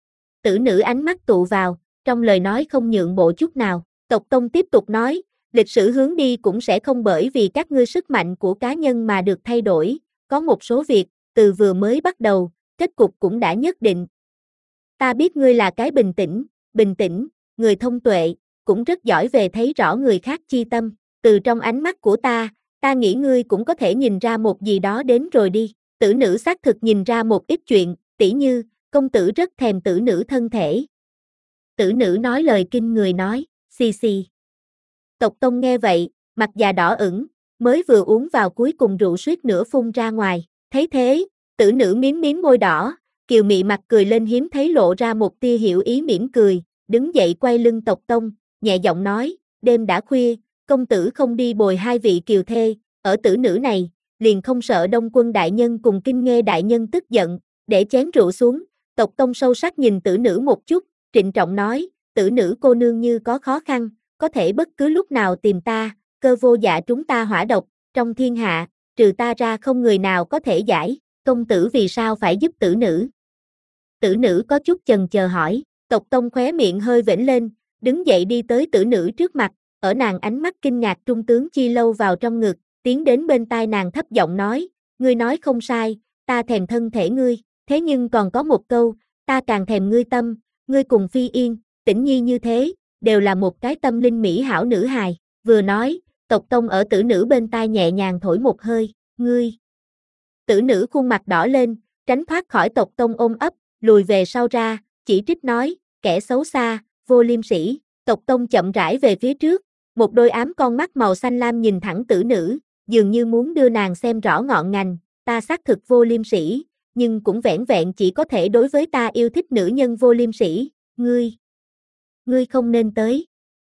Tử nữ ánh mắt tụ vào, trong lời nói không nhượng bộ chút nào, Tộc Tông tiếp tục nói, lịch sử hướng đi cũng sẽ không bởi vì các ngươi sức mạnh của cá nhân mà được thay đổi, có một số việc, từ vừa mới bắt đầu, kết cục cũng đã nhất định. Ta biết ngươi là cái bình tĩnh, bình tĩnh, người thông tuệ, cũng rất giỏi về thấy rõ người khác chi tâm, từ trong ánh mắt của ta, ta nghĩ ngươi cũng có thể nhìn ra một gì đó đến rồi đi, tử nữ xác thực nhìn ra một ít chuyện, tỉ như, công tử rất thèm tử nữ thân thể. Tử nữ nói lời kinh người nói, xì xì. Tộc Tông nghe vậy, mặt già đỏ ửng, mới vừa uống vào cuối cùng rượu suýt nữa phun ra ngoài, thấy thế, tử nữ miếm miếm môi đỏ, kiều mị mặt cười lên hiếm thấy lộ ra một tia hiểu ý mỉm cười, đứng dậy quay lưng Tộc Tông, nhẹ giọng nói, đêm đã khuya, công tử không đi bồi hai vị kiều thê, ở tử nữ này, liền không sợ Đông Quân đại nhân cùng Kinh Nghê đại nhân tức giận, để chén rượu xuống, Tộc Tông sâu sắc nhìn tử nữ một chút, trịnh trọng nói, tử nữ cô nương như có khó khăn, có thể bất cứ lúc nào tìm ta, Cơ Vô Dạ chúng ta hỏa độc, trong thiên hạ, trừ ta ra không người nào có thể giải, công tử vì sao phải giúp tử nữ? Tử nữ có chút chần chờ hỏi, Tộc Tông khóe miệng hơi vểnh lên, đứng dậy đi tới tử nữ trước mặt, ở nàng ánh mắt kinh ngạc trung tướng chi lâu vào trong ngực, tiến đến bên tai nàng thấp giọng nói, ngươi nói không sai, ta thèm thân thể ngươi, thế nhưng còn có một câu, ta càng thèm ngươi tâm, ngươi cùng Phi Yên, Tĩnh Nhi như thế, đều là một cái tâm linh mỹ hảo nữ hài, vừa nói, Tộc Tông ở tử nữ bên tai nhẹ nhàng thổi một hơi, ngươi. Tử nữ khuôn mặt đỏ lên, tránh thoát khỏi Tộc Tông ôm ấp, lùi về sau ra, chỉ trích nói, kẻ xấu xa, vô liêm sỉ, Tộc Tông chậm rãi về phía trước, một đôi ám con mắt màu xanh lam nhìn thẳng tử nữ, dường như muốn đưa nàng xem rõ ngọn ngành, ta xác thực vô liêm sỉ, nhưng cũng vẻn vẹn chỉ có thể đối với ta yêu thích nữ nhân vô liêm sỉ, ngươi. Ngươi không nên tới.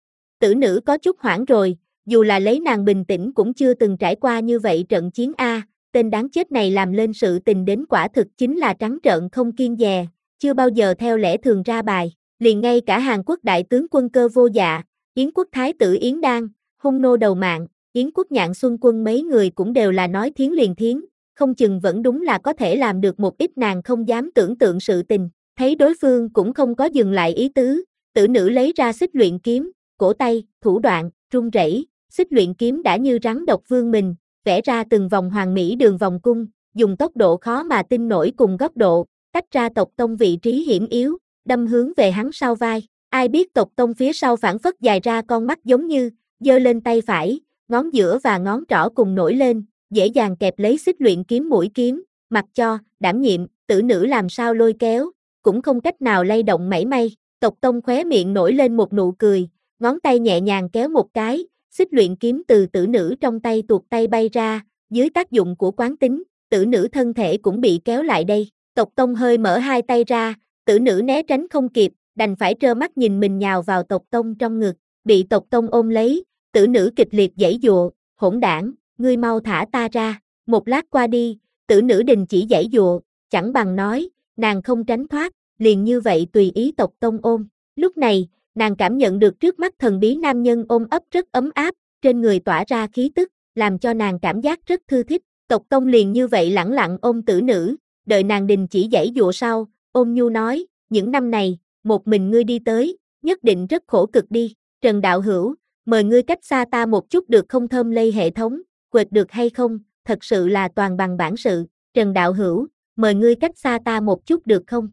Tử nữ có chút hoảng rồi, dù là lấy nàng bình tĩnh cũng chưa từng trải qua như vậy trận chiến A, tên đáng chết này làm lên sự tình đến quả thực chính là trắng trợn không kiêng dè, chưa bao giờ theo lẽ thường ra bài, liền ngay cả Hàn Quốc đại tướng quân Cơ Vô Dạ, Yến quốc thái tử Yến Đan, hung nô đầu mạng, Yến quốc Nhạn Xuân quân mấy người cũng đều là nói thiến liền thiến, không chừng vẫn đúng là có thể làm được một ít nàng không dám tưởng tượng sự tình, thấy đối phương cũng không có dừng lại ý tứ, tử nữ lấy ra xích luyện kiếm, cổ tay, thủ đoạn, run rẩy, xích luyện kiếm đã như rắn độc vương mình, vẽ ra từng vòng hoàn mỹ đường vòng cung, dùng tốc độ khó mà tin nổi cùng góc độ, tách ra Tộc Tông vị trí hiểm yếu, đâm hướng về hắn sau vai. Ai biết Tộc Tông phía sau phản phất dài ra con mắt giống như, giơ lên tay phải, ngón giữa và ngón trỏ cùng nổi lên, dễ dàng kẹp lấy xích luyện kiếm mũi kiếm, mặc cho, đảm nhiệm, tử nữ làm sao lôi kéo, cũng không cách nào lay động mảy may. Tộc Tông khóe miệng nổi lên một nụ cười, ngón tay nhẹ nhàng kéo một cái, xích luyện kiếm từ tử nữ trong tay tuột tay bay ra, dưới tác dụng của quán tính, tử nữ thân thể cũng bị kéo lại đây. Tộc Tông hơi mở hai tay ra, tử nữ né tránh không kịp, đành phải trơ mắt nhìn mình nhào vào Tộc Tông trong ngực, bị Tộc Tông ôm lấy, tử nữ kịch liệt giãy giụa, hỗn đảng, ngươi mau thả ta ra. Một lát qua đi, tử nữ đình chỉ giãy giụa, chẳng bằng nói, nàng không tránh thoát, liền như vậy tùy ý Tộc Tông ôm. Lúc này, nàng cảm nhận được trước mắt thần bí nam nhân ôm ấp rất ấm áp, trên người tỏa ra khí tức, làm cho nàng cảm giác rất thư thích. Tộc Tông liền như vậy lẳng lặng ôm tử nữ, đợi nàng đình chỉ giãy giụa sau, ôm nhu nói, những năm này, một mình ngươi đi tới, nhất định rất khổ cực đi. Trần đạo hữu, mời ngươi cách xa ta một chút được không? Thơm lây hệ thống, quệt được hay không, thật sự là toàn bằng bản sự. Trần đạo hữu, mời ngươi cách xa ta một chút được không?